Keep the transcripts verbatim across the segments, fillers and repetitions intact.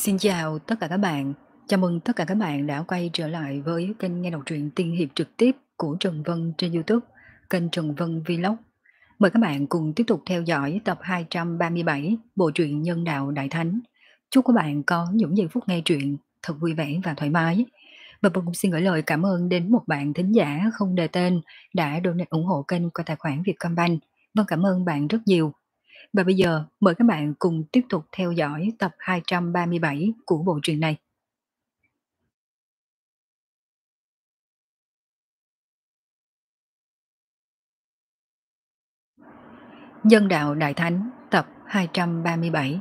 Xin chào tất cả các bạn. Chào mừng tất cả các bạn đã quay trở lại với kênh nghe đọc truyện tiên hiệp trực tiếp của Trần Vân trên YouTube, kênh Trần Vân Vlog. Mời các bạn cùng tiếp tục theo dõi tập hai trăm ba mươi bảy bộ truyện Nhân đạo Đại Thánh. Chúc các bạn có những giây phút nghe truyện thật vui vẻ và thoải mái. Và Vân cũng xin gửi lời cảm ơn đến một bạn thính giả không đề tên đã donate ủng hộ kênh qua tài khoản Vietcombank. Vâng, cảm ơn bạn rất nhiều. Và bây giờ mời các bạn cùng tiếp tục theo dõi tập hai trăm ba mươi bảy của bộ truyện này. Nhân đạo Đại Thánh tập hai trăm ba mươi bảy.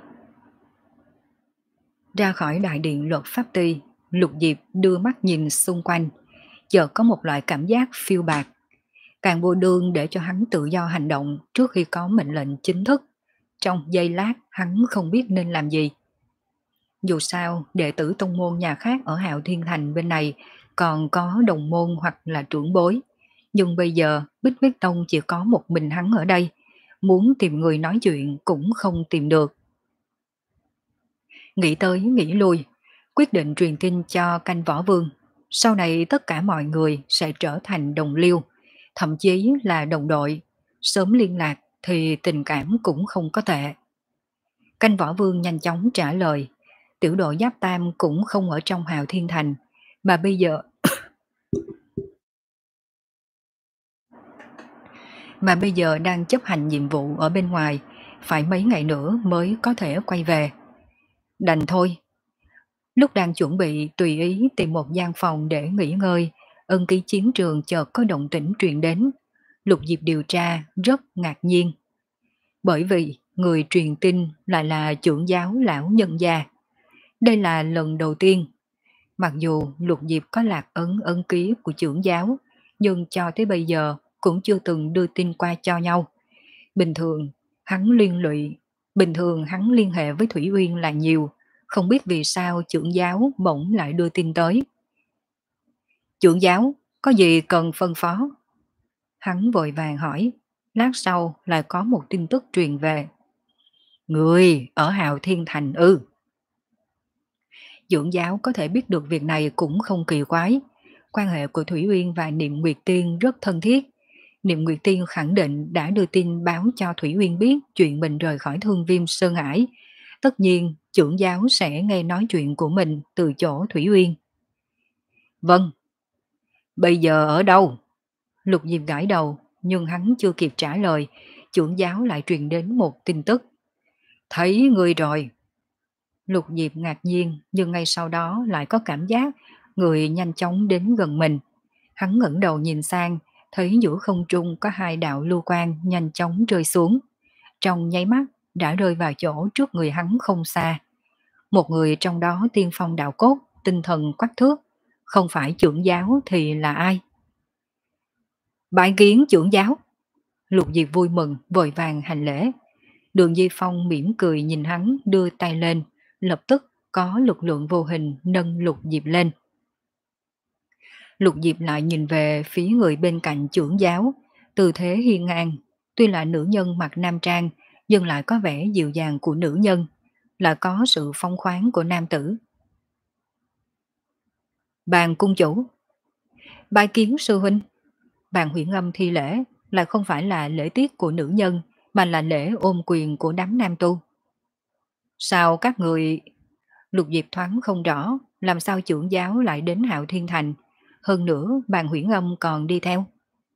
Ra khỏi đại điện luật pháp ty, Lục Diệp đưa mắt nhìn xung quanh, chợt có một loại cảm giác phiêu bạt. Càng vô đương để cho hắn tự do hành động trước khi có mệnh lệnh chính thức. Trong giây lát hắn không biết nên làm gì. Dù sao, đệ tử tông môn nhà khác ở Hạo Thiên Thành bên này còn có đồng môn hoặc là trưởng bối. Nhưng bây giờ Bích Huyết Tông chỉ có một mình hắn ở đây, muốn tìm người nói chuyện cũng không tìm được. Nghĩ tới nghĩ lui, quyết định truyền tin cho canh võ vương. Sau này tất cả mọi người sẽ trở thành đồng liêu, thậm chí là đồng đội. Sớm liên lạc thì tình cảm cũng không có tệ. Canh võ vương nhanh chóng trả lời. Tiểu đội Giáp Tam cũng không ở trong Hạo Thiên Thành, mà bây giờ mà bây giờ đang chấp hành nhiệm vụ ở bên ngoài, phải mấy ngày nữa mới có thể quay về. Đành thôi. Lúc đang chuẩn bị tùy ý tìm một gian phòng để nghỉ ngơi, ân ký chiến trường chợt có động tĩnh truyền đến. Lục Diệp điều tra rất ngạc nhiên. Bởi vì người truyền tin lại là trưởng giáo lão nhân gia. Đây là lần đầu tiên. Mặc dù Lục Diệp có lạc ấn ấn ký của trưởng giáo, nhưng cho tới bây giờ cũng chưa từng đưa tin qua cho nhau. Bình thường hắn liên lụy, bình thường hắn liên hệ với Thủy Uyên là nhiều, không biết vì sao trưởng giáo bỗng lại đưa tin tới. Trưởng giáo, có gì cần phân phó? Hắn vội vàng hỏi, lát sau lại có một tin tức truyền về. Người ở Hạo Thiên Thành ư? Dưỡng giáo có thể biết được việc này cũng không kỳ quái. Quan hệ của Thủy Uyên và Niệm Nguyệt Tiên rất thân thiết. Niệm Nguyệt Tiên khẳng định đã đưa tin báo cho Thủy Uyên biết chuyện mình rời khỏi Thương Viêm Sơn Hải. Tất nhiên, trưởng giáo sẽ nghe nói chuyện của mình từ chỗ Thủy Uyên. Vâng. Bây giờ ở đâu? Lục Diệp gãi đầu, nhưng hắn chưa kịp trả lời, trưởng giáo lại truyền đến một tin tức. Thấy người rồi. Lục Diệp ngạc nhiên, nhưng ngay sau đó lại có cảm giác người nhanh chóng đến gần mình. Hắn ngẩng đầu nhìn sang, thấy giữa không trung có hai đạo lưu quang nhanh chóng rơi xuống. Trong nháy mắt đã rơi vào chỗ trước người hắn không xa. Một người trong đó tiên phong đạo cốt, tinh thần quắc thước, không phải trưởng giáo thì là ai? Bái kiến trưởng giáo. Lục Diệp vui mừng, vội vàng hành lễ. Đường Di Phong mỉm cười nhìn hắn đưa tay lên, lập tức có lực lượng vô hình nâng Lục Diệp lên. Lục Diệp lại nhìn về phía người bên cạnh trưởng giáo, tư thế hiên ngang, tuy là nữ nhân mặc nam trang, nhưng lại có vẻ dịu dàng của nữ nhân, là có sự phong khoáng của nam tử. Bàn cung chủ. Bái kiến sư huynh. Bàn Huyễn Âm thi lễ, lại không phải là lễ tiết của nữ nhân, mà là lễ ôm quyền của đám nam tu. Sao các người... Lục Diệp thoáng không rõ, làm sao trưởng giáo lại đến Hạo Thiên Thành, hơn nữa Bàn Huyễn Âm còn đi theo.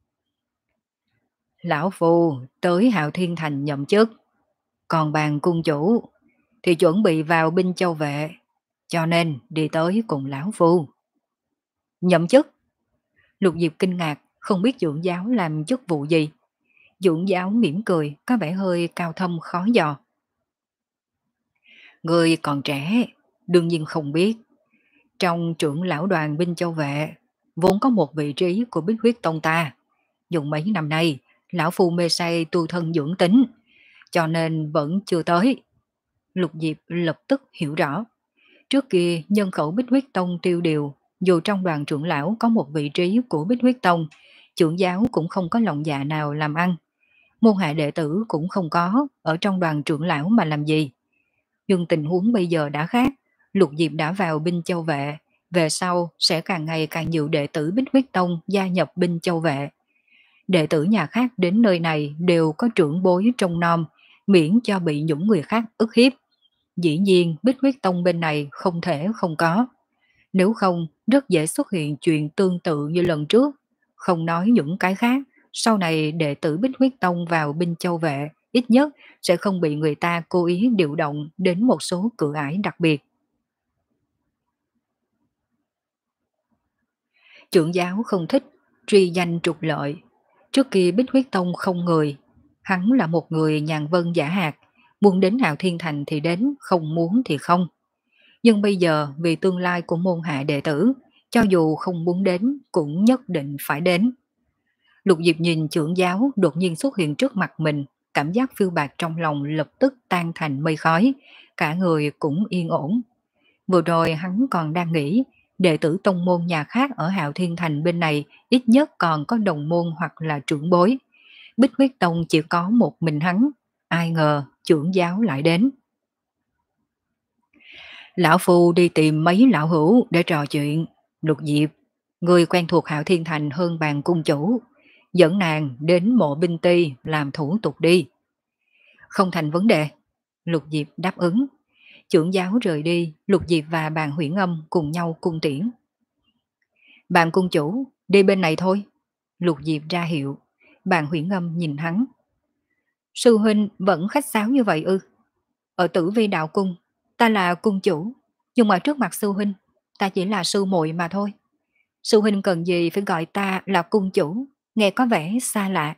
Lão Phu tới Hạo Thiên Thành nhậm chức, còn Bàn cung chủ thì chuẩn bị vào binh châu vệ, cho nên đi tới cùng Lão Phu. Nhậm chức? Lục Diệp kinh ngạc, không biết dưỡng giáo làm chức vụ gì. Dưỡng giáo mỉm cười, có vẻ hơi cao thâm khó dò. Người còn trẻ, đương nhiên không biết. Trong trưởng lão đoàn binh châu vệ, vốn có một vị trí của Bích Huyết Tông ta. Dùng mấy năm nay, lão phu mê say tu thân dưỡng tính, cho nên vẫn chưa tới. Lục Diệp lập tức hiểu rõ. Trước kia nhân khẩu Bích Huyết Tông tiêu điều, dù trong đoàn trưởng lão có một vị trí của Bích Huyết Tông, trưởng giáo cũng không có lòng dạ nào làm ăn. Môn hạ đệ tử cũng không có, ở trong đoàn trưởng lão mà làm gì. Nhưng tình huống bây giờ đã khác, Lục Diệp đã vào binh Châu Vệ, về sau sẽ càng ngày càng nhiều đệ tử Bích Huyết Tông gia nhập binh Châu Vệ. Đệ tử nhà khác đến nơi này đều có trưởng bối trông nom, miễn cho bị những người khác ức hiếp. Dĩ nhiên Bích Huyết Tông bên này không thể không có. Nếu không, rất dễ xuất hiện chuyện tương tự như lần trước. Không nói những cái khác, sau này đệ tử Bích Huyết Tông vào binh Châu Vệ, ít nhất sẽ không bị người ta cố ý điều động đến một số cửa ải đặc biệt. Trưởng giáo không thích truy danh trục lợi. Trước kia Bích Huyết Tông không người, hắn là một người nhàn vân giả hạt, muốn đến Hạo Thiên Thành thì đến, không muốn thì không. Nhưng bây giờ vì tương lai của môn hạ đệ tử, cho dù không muốn đến cũng nhất định phải đến. Lục Diệp nhìn trưởng giáo đột nhiên xuất hiện trước mặt mình, cảm giác phiêu bạc trong lòng lập tức tan thành mây khói, cả người cũng yên ổn. Vừa rồi hắn còn đang nghĩ, đệ tử tông môn nhà khác ở Hạo Thiên Thành bên này ít nhất còn có đồng môn hoặc là trưởng bối. Bích Huyết Tông chỉ có một mình hắn, ai ngờ trưởng giáo lại đến. Lão Phu đi tìm mấy lão hữu để trò chuyện. Lục Diệp, người quen thuộc Hạo Thiên Thành hơn bàn cung chủ, dẫn nàng đến mộ binh ty làm thủ tục đi. Không thành vấn đề. Lục Diệp đáp ứng. Trưởng giáo rời đi, Lục Diệp và bàn Huyễn Âm cùng nhau cung tiễn. Bàn cung chủ, đi bên này thôi. Lục Diệp ra hiệu. Bàn Huyễn Âm nhìn hắn. Sư huynh vẫn khách sáo như vậy ư? Ở Tử Vi đạo cung, ta là cung chủ, nhưng mà trước mặt sư huynh, ta chỉ là sư muội mà thôi. Sư huynh cần gì phải gọi ta là cung chủ, nghe có vẻ xa lạ.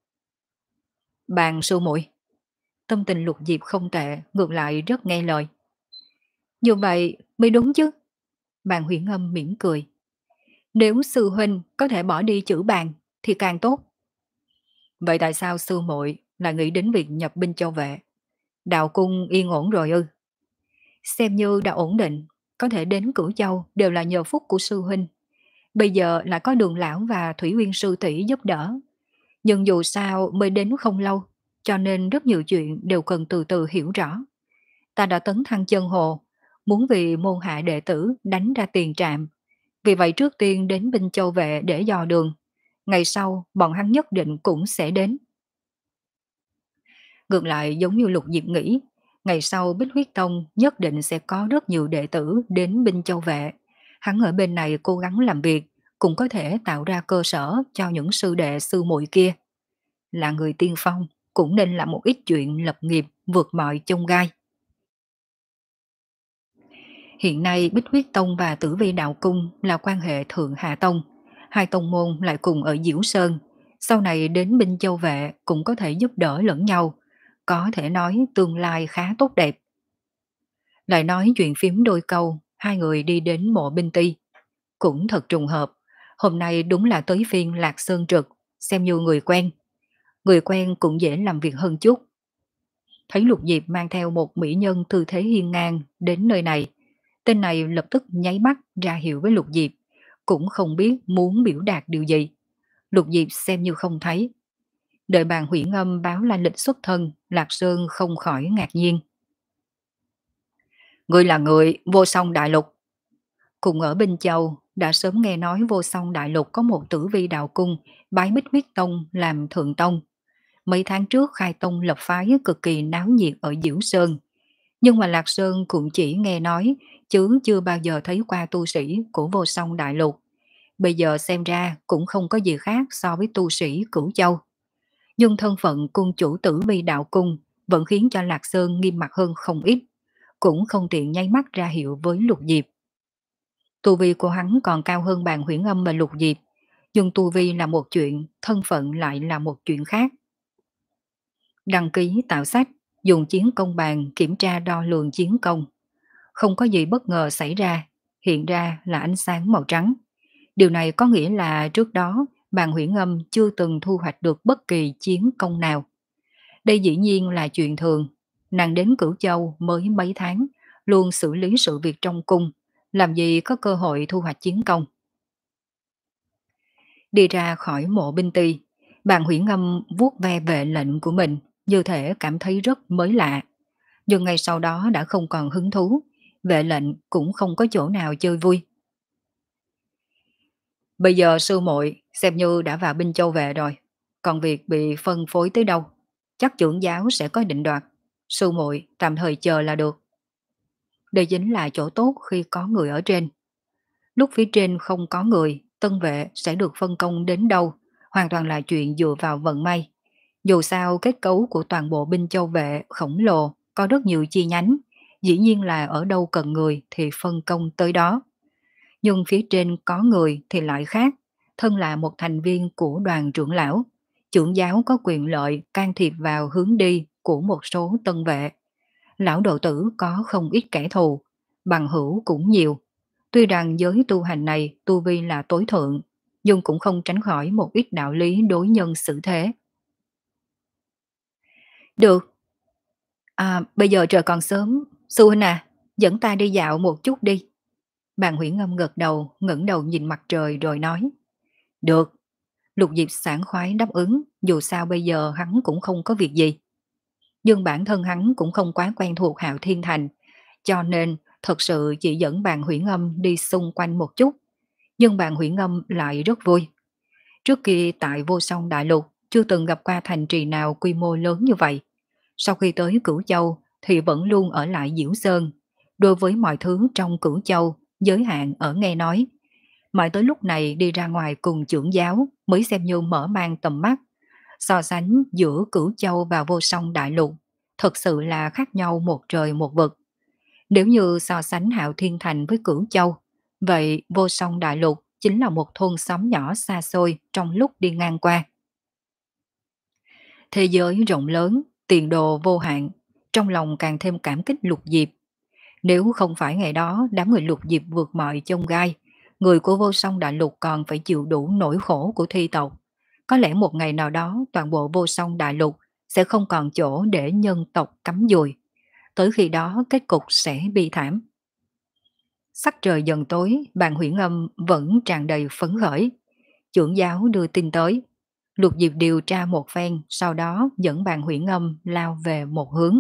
Bàn sư muội. Tâm tình Lục Diệp không tệ, ngược lại rất nghe lời. Như vậy mới đúng chứ. Bàn Huyễn Âm mỉm cười. Nếu sư huynh có thể bỏ đi chữ bàn thì càng tốt. Vậy tại sao sư muội lại nghĩ đến việc nhập binh Châu Vệ? Đạo cung yên ổn rồi ư? Xem như đã ổn định, có thể đến Cửu Châu đều là nhờ phúc của sư huynh. Bây giờ lại có Đường lão và Thủy Uyên sư tỷ giúp đỡ. Nhưng dù sao mới đến không lâu, cho nên rất nhiều chuyện đều cần từ từ hiểu rõ. Ta đã tấn thăng chân hồ, muốn vì môn hạ đệ tử đánh ra tiền trạm. Vì vậy trước tiên đến binh Châu Vệ để dò đường. Ngày sau bọn hắn nhất định cũng sẽ đến. Ngược lại giống như Lục Diệp nghĩ, ngày sau Bích Huyết Tông nhất định sẽ có rất nhiều đệ tử đến binh Châu Vệ. Hắn ở bên này cố gắng làm việc, cũng có thể tạo ra cơ sở cho những sư đệ sư muội kia. Là người tiên phong, cũng nên làm một ít chuyện lập nghiệp vượt mọi chông gai. Hiện nay Bích Huyết Tông và Tử Vi Đạo Cung là quan hệ thượng hạ tông, hai tông môn lại cùng ở Diễu Sơn, sau này đến binh Châu Vệ cũng có thể giúp đỡ lẫn nhau, có thể nói tương lai khá tốt đẹp. Lại nói chuyện phím đôi câu, hai người đi đến mộ binh ty. Cũng thật trùng hợp, hôm nay đúng là tới phiên Lạc Sơn Trực, xem như người quen. Người quen cũng dễ làm việc hơn chút. Thấy Lục Diệp mang theo một mỹ nhân tư thế hiên ngang đến nơi này, tên này lập tức nháy mắt ra hiệu với Lục Diệp, cũng không biết muốn biểu đạt điều gì. Lục Diệp xem như không thấy. Đợi bàn Huyễn Âm báo la lịch xuất thân, Lạc Sơn không khỏi ngạc nhiên. Người là người Vô Song Đại Lục. Cùng ở Bình Châu, đã sớm nghe nói Vô Song Đại Lục có một Tử Vi đạo cung, bái Bích Huyết Tông làm thượng tông. Mấy tháng trước khai tông lập phái cực kỳ náo nhiệt ở Diễu Sơn. Nhưng mà Lạc Sơn cũng chỉ nghe nói, chứ chưa bao giờ thấy qua tu sĩ của Vô Song Đại Lục. Bây giờ xem ra cũng không có gì khác so với tu sĩ Cửu Châu. Nhưng thân phận cung chủ Tử Vi đạo cung vẫn khiến cho Lạc Sơn nghiêm mặt hơn không ít, cũng không tiện nháy mắt ra hiệu với Lục Diệp. Tu vi của hắn còn cao hơn bàn Huyễn Âm và Lục Diệp, nhưng tu vi là một chuyện, thân phận lại là một chuyện khác. Đăng ký tạo sách, dùng chiến công bàn kiểm tra đo lường chiến công. Không có gì bất ngờ xảy ra, hiện ra là ánh sáng màu trắng. Điều này có nghĩa là trước đó bàn Huyễn Âm chưa từng thu hoạch được bất kỳ chiến công nào. Đây dĩ nhiên là chuyện thường, nàng đến Cửu Châu mới mấy tháng, luôn xử lý sự việc trong cung, làm gì có cơ hội thu hoạch chiến công. Đi ra khỏi mộ binh ty, bàn Huyễn Âm vuốt ve vệ lệnh của mình, như thể cảm thấy rất mới lạ. Nhưng ngay sau đó đã không còn hứng thú, vệ lệnh cũng không có chỗ nào chơi vui. Bây giờ sư muội xem như đã vào binh châu về rồi, còn việc bị phân phối tới đâu, chắc trưởng giáo sẽ có định đoạt. Sư muội tạm thời chờ là được. Đây chính là chỗ tốt khi có người ở trên. Lúc phía trên không có người, tân vệ sẽ được phân công đến đâu, hoàn toàn là chuyện dựa vào vận may. Dù sao kết cấu của toàn bộ binh châu vệ khổng lồ có rất nhiều chi nhánh, dĩ nhiên là ở đâu cần người thì phân công tới đó. Nhưng phía trên có người thì lại khác, thân là một thành viên của đoàn trưởng lão. Trưởng giáo có quyền lợi can thiệp vào hướng đi của một số tân vệ. Lão độ tử có không ít kẻ thù, bằng hữu cũng nhiều. Tuy rằng giới tu hành này tu vi là tối thượng, nhưng cũng không tránh khỏi một ít đạo lý đối nhân xử thế. Được, à, bây giờ trời còn sớm, sư huynh à, dẫn ta đi dạo một chút đi. Bàn Huyễn Ngâm gật đầu, ngẩng đầu nhìn mặt trời rồi nói. Được, Lục Diệp sảng khoái đáp ứng, dù sao bây giờ hắn cũng không có việc gì. Nhưng bản thân hắn cũng không quá quen thuộc Hạo Thiên Thành, cho nên thật sự chỉ dẫn Bàn Huyễn Ngâm đi xung quanh một chút. Nhưng Bàn Huyễn Ngâm lại rất vui. Trước kia tại Vô Song Đại Lục chưa từng gặp qua thành trì nào quy mô lớn như vậy. Sau khi tới Cửu Châu thì vẫn luôn ở lại Diễu Sơn. Đối với mọi thứ trong Cửu Châu, giới hạn ở nghe nói. Mãi tới lúc này đi ra ngoài cùng trưởng giáo mới xem như mở mang tầm mắt. So sánh giữa Cửu Châu và Vô Song Đại Lục, thật sự là khác nhau một trời một vực. Nếu như so sánh Hạo Thiên Thành với Cửu Châu, vậy Vô Song Đại Lục chính là một thôn xóm nhỏ xa xôi trong lúc đi ngang qua. Thế giới rộng lớn, tiền đồ vô hạn, trong lòng càng thêm cảm kích Lục Diệp. Nếu không phải ngày đó đám người Lục Diệp vượt mọi chông gai, người của Vô Song Đại Lục còn phải chịu đủ nỗi khổ của thi tộc. Có lẽ một ngày nào đó toàn bộ Vô Song Đại Lục sẽ không còn chỗ để nhân tộc cắm dùi. Tới khi đó kết cục sẽ bi thảm. Sắc trời dần tối, Bàn Huyễn Âm vẫn tràn đầy phấn khởi. Trưởng giáo đưa tin tới. Lục Diệp điều tra một phen, sau đó dẫn Bàn Huyễn Âm lao về một hướng.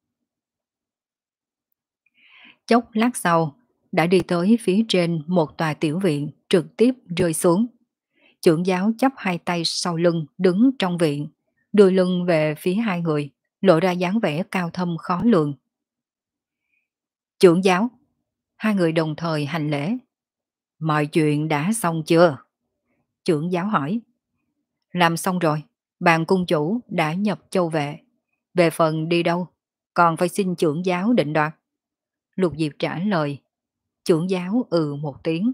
Chốc lát sau, đã đi tới phía trên một tòa tiểu viện trực tiếp rơi xuống. Trưởng giáo chắp hai tay sau lưng đứng trong viện, đưa lưng về phía hai người, lộ ra dáng vẻ cao thâm khó lường. Trưởng giáo, hai người đồng thời hành lễ. Mọi chuyện đã xong chưa? Trưởng giáo hỏi. Làm xong rồi, bàn cung chủ đã nhập châu vệ. Về phần đi đâu, còn phải xin trưởng giáo định đoạt. Lục Diệp trả lời. Trưởng giáo ừ một tiếng.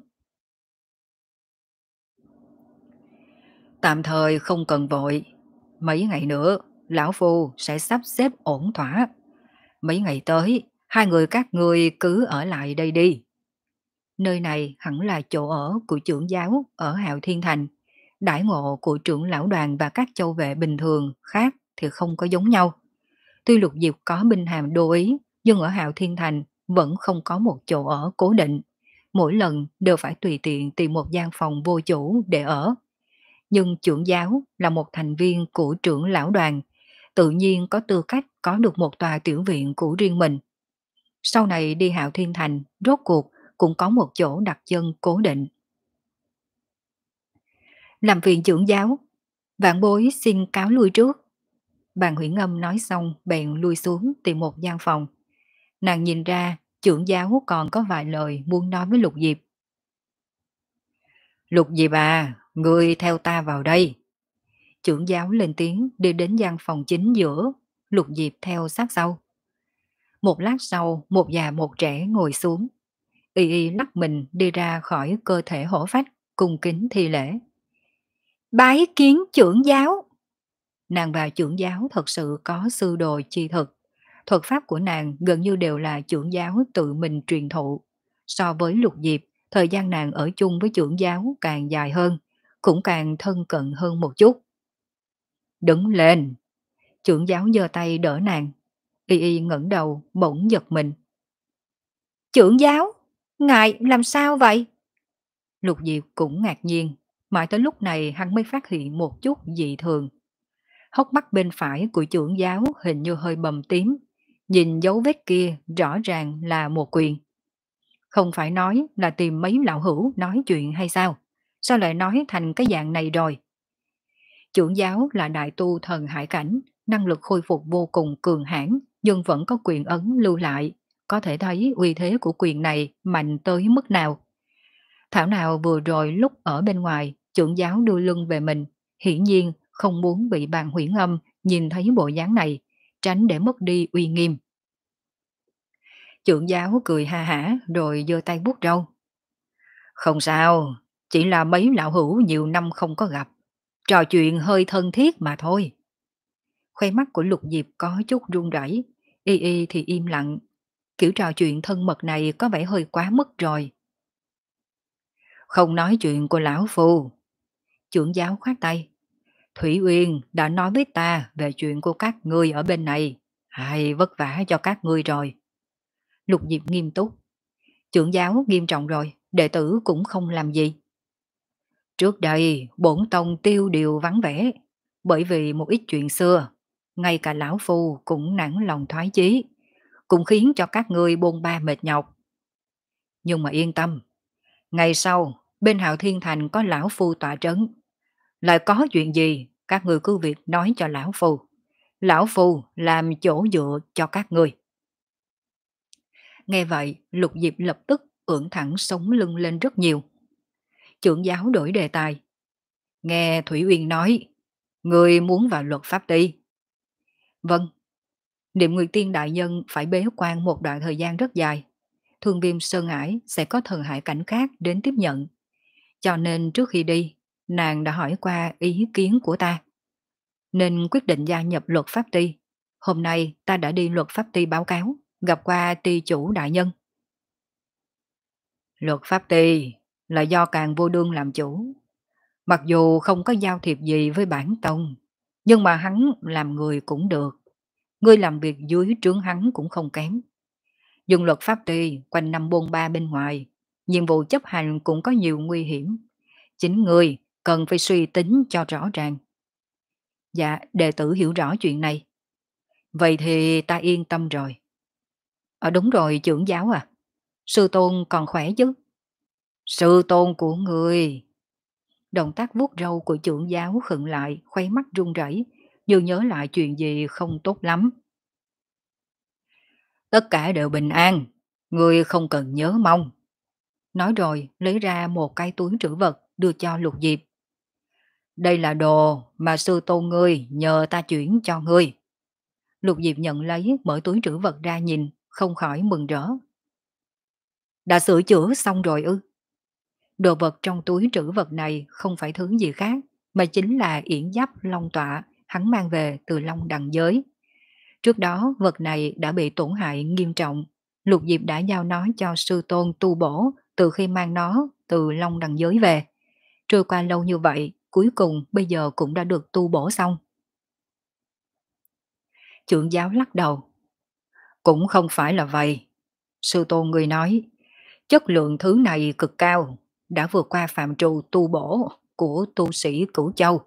Tạm thời không cần vội. Mấy ngày nữa, lão phu sẽ sắp xếp ổn thỏa. Mấy ngày tới, hai người các ngươi cứ ở lại đây đi. Nơi này hẳn là chỗ ở của trưởng giáo ở Hạo Thiên Thành. Đãi ngộ của trưởng lão đoàn và các châu vệ bình thường khác thì không có giống nhau. Tuy Lục Diệp có binh hàm đô ý, nhưng ở Hạo Thiên Thành vẫn không có một chỗ ở cố định. Mỗi lần đều phải tùy tiện tìm một gian phòng vô chủ để ở. Nhưng trưởng giáo là một thành viên của trưởng lão đoàn, tự nhiên có tư cách có được một tòa tiểu viện của riêng mình. Sau này đi Hạo Thiên Thành, rốt cuộc cũng có một chỗ đặt chân cố định. Làm phiền trưởng giáo, vạn bối xin cáo lui trước. Bàn Huyễn Ngâm nói xong bèn lui xuống tìm một gian phòng. Nàng nhìn ra trưởng giáo còn có vài lời muốn nói với Lục Diệp. Lục Diệp à, ngươi theo ta vào đây. Trưởng giáo lên tiếng đi đến gian phòng chính giữa, Lục Diệp theo sát sau. Một lát sau, một già một trẻ ngồi xuống. Y y lắc mình đi ra khỏi cơ thể hổ phách, cung kính thi lễ. Bái kiến trưởng giáo. Nàng và trưởng giáo thật sự có sư đồ chi thực. Thuật pháp của nàng gần như đều là trưởng giáo tự mình truyền thụ. So với Lục Diệp, thời gian nàng ở chung với trưởng giáo càng dài hơn, cũng càng thân cận hơn một chút. Đứng lên! Trưởng giáo giơ tay đỡ nàng. Y y ngẩng đầu bỗng giật mình. Trưởng giáo! Ngài làm sao vậy? Lục Diệp cũng ngạc nhiên. Mãi tới lúc này hắn mới phát hiện một chút dị thường. Hốc mắt bên phải của trưởng giáo hình như hơi bầm tím. Nhìn dấu vết kia rõ ràng là một quyền. Không phải nói là tìm mấy lão hữu nói chuyện hay sao? Sao lại nói thành cái dạng này rồi? Trưởng giáo là đại tu thần hải cảnh, năng lực khôi phục vô cùng cường hãn, nhưng vẫn có quyền ấn lưu lại. Có thể thấy uy thế của quyền này mạnh tới mức nào. Thảo nào vừa rồi lúc ở bên ngoài, trưởng giáo đưa lưng về mình, hiển nhiên không muốn bị bàn huyễn âm nhìn thấy bộ dáng này, tránh để mất đi uy nghiêm. Trưởng giáo cười ha hả rồi giơ tay vuốt râu. Không sao, chỉ là mấy lão hữu nhiều năm không có gặp, trò chuyện hơi thân thiết mà thôi. Khoe mắt của Lục Diệp có chút run rẩy, y y thì im lặng, kiểu trò chuyện thân mật này có vẻ hơi quá mức rồi. Không nói chuyện của lão phu. Trưởng giáo khoát tay. Thủy Uyên đã nói với ta về chuyện của các ngươi ở bên này. Hay vất vả cho các ngươi rồi. Lục Diệp nghiêm túc. Trưởng giáo nghiêm trọng rồi, đệ tử cũng không làm gì. Trước đây, bổn tông tiêu điều vắng vẻ, bởi vì một ít chuyện xưa, ngay cả lão phu cũng nản lòng thoái chí, cũng khiến cho các ngươi bôn ba mệt nhọc. Nhưng mà yên tâm, ngày sau, bên Hạo Thiên Thành có lão phu tọa trấn, lại có chuyện gì, các ngươi cứ việc nói cho lão phu. Lão phu làm chỗ dựa cho các ngươi. Nghe vậy, Lục Diệp lập tức ưỡn thẳng sống lưng lên rất nhiều. Trưởng giáo đổi đề tài. Nghe Thủy Uyên nói, người muốn vào luật pháp ty. Vâng, Niệm Nguyệt Tiên đại nhân phải bế quan một đoạn thời gian rất dài. Thương Viêm Sơn Ải sẽ có thần hải cảnh khác đến tiếp nhận. Cho nên trước khi đi, nàng đã hỏi qua ý kiến của ta. Nên quyết định gia nhập luật pháp ty. Hôm nay ta đã đi luật pháp ty báo cáo, gặp qua ty chủ đại nhân. Luật pháp ty là do Càn Vô Đương làm chủ. Mặc dù không có giao thiệp gì với bản tông, nhưng mà hắn làm người cũng được. Ngươi làm việc dưới trướng hắn cũng không kém. Dùng luật pháp ty quanh năm bôn ba bên ngoài, nhiệm vụ chấp hành cũng có nhiều nguy hiểm. Chính ngươi cần phải suy tính cho rõ ràng. Dạ, đệ tử hiểu rõ chuyện này. Vậy thì ta yên tâm rồi. Ờ đúng rồi trưởng giáo à, sư tôn còn khỏe chứ? Sư tôn của ngươi. Động tác vuốt râu của trưởng giáo khựng lại, khuấy mắt run rẩy, như nhớ lại chuyện gì không tốt lắm. Tất cả đều bình an, ngươi không cần nhớ mong. Nói rồi lấy ra một cái túi trữ vật đưa cho Lục Diệp. Đây là đồ mà sư tôn ngươi nhờ ta chuyển cho ngươi. Lục Diệp nhận lấy, mở túi trữ vật ra nhìn, không khỏi mừng rỡ. Đã sửa chữa xong rồi ư? Đồ vật trong túi trữ vật này không phải thứ gì khác, mà chính là yển giáp long tọa hắn mang về từ Long Đằng giới. Trước đó vật này đã bị tổn hại nghiêm trọng, Lục Diệp đã giao nó cho sư tôn tu bổ từ khi mang nó từ Long Đằng giới về. Trôi qua lâu như vậy, cuối cùng bây giờ cũng đã được tu bổ xong. Trưởng giáo lắc đầu. Cũng không phải là vậy. Sư tôn người nói, chất lượng thứ này cực cao, đã vượt qua phạm trù tu bổ của tu sĩ Cửu Châu.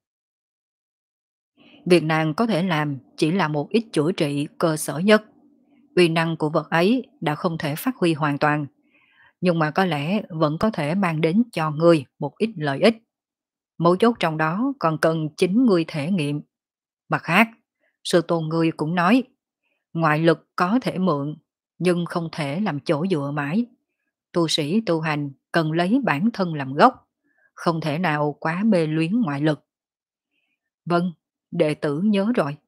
Việc nàng có thể làm chỉ là một ít chữa trị cơ sở nhất. Uy năng của vật ấy đã không thể phát huy hoàn toàn, nhưng mà có lẽ vẫn có thể mang đến cho ngươi một ít lợi ích. Mấu chốt trong đó còn cần chính ngươi thể nghiệm. Mặt khác, sư tôn ngươi cũng nói, ngoại lực có thể mượn, nhưng không thể làm chỗ dựa mãi. Tu sĩ tu hành cần lấy bản thân làm gốc, không thể nào quá mê luyến ngoại lực. Vâng, đệ tử nhớ rồi.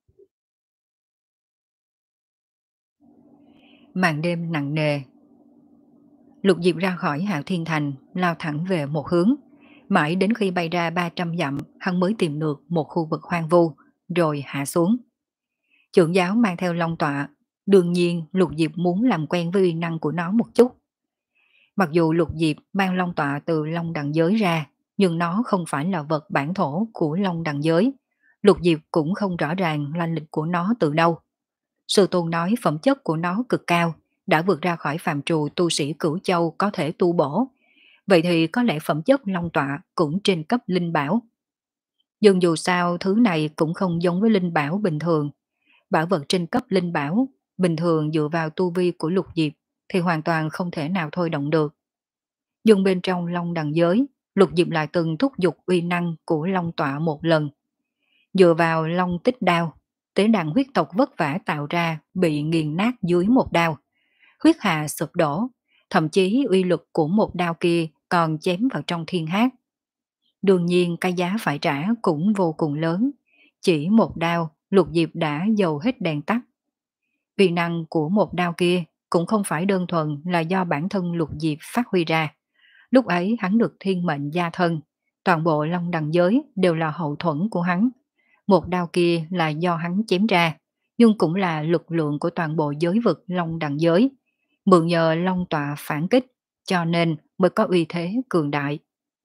Màn đêm nặng nề. Lục Diệp ra khỏi Hạo Thiên Thành, lao thẳng về một hướng. Mãi đến khi bay ra ba trăm dặm, hắn mới tìm được một khu vực hoang vu, rồi hạ xuống. Trưởng giáo mang theo long tọa, đương nhiên Lục Diệp muốn làm quen với uy năng của nó một chút. Mặc dù Lục Diệp mang long tọa từ Long Đằng giới ra, nhưng nó không phải là vật bản thổ của Long Đằng giới. Lục Diệp cũng không rõ ràng lai lịch của nó từ đâu. Sư tôn nói phẩm chất của nó cực cao, đã vượt ra khỏi phạm trù tu sĩ Cửu Châu có thể tu bổ. Vậy thì có lẽ phẩm chất long tọa cũng trên cấp linh bảo. Nhưng dù sao thứ này cũng không giống với linh bảo bình thường. Bảo vật trên cấp linh bảo, bình thường dựa vào tu vi của Lục Diệp thì hoàn toàn không thể nào thôi động được. Nhưng bên trong Long Đằng giới, Lục Diệp lại từng thúc giục uy năng của Long Tọa một lần. Dựa vào Long Tích Đao, tế đàn huyết tộc vất vả tạo ra bị nghiền nát dưới một đao. Huyết hà sụp đổ, thậm chí uy lực của một đao kia còn chém vào trong thiên hát. Đương nhiên cái giá phải trả cũng vô cùng lớn. Chỉ một đao, Lục Diệp đã dầu hết đèn tắt. Uy năng của một đao kia cũng không phải đơn thuần là do bản thân Lục Diệp phát huy ra. Lúc ấy hắn được thiên mệnh gia thân, toàn bộ Long Đằng giới đều là hậu thuẫn của hắn. Một đao kia là do hắn chém ra, nhưng cũng là lực lượng của toàn bộ giới vực Long Đằng giới. Mượn nhờ Long Tọa phản kích, cho nên mới có uy thế cường đại.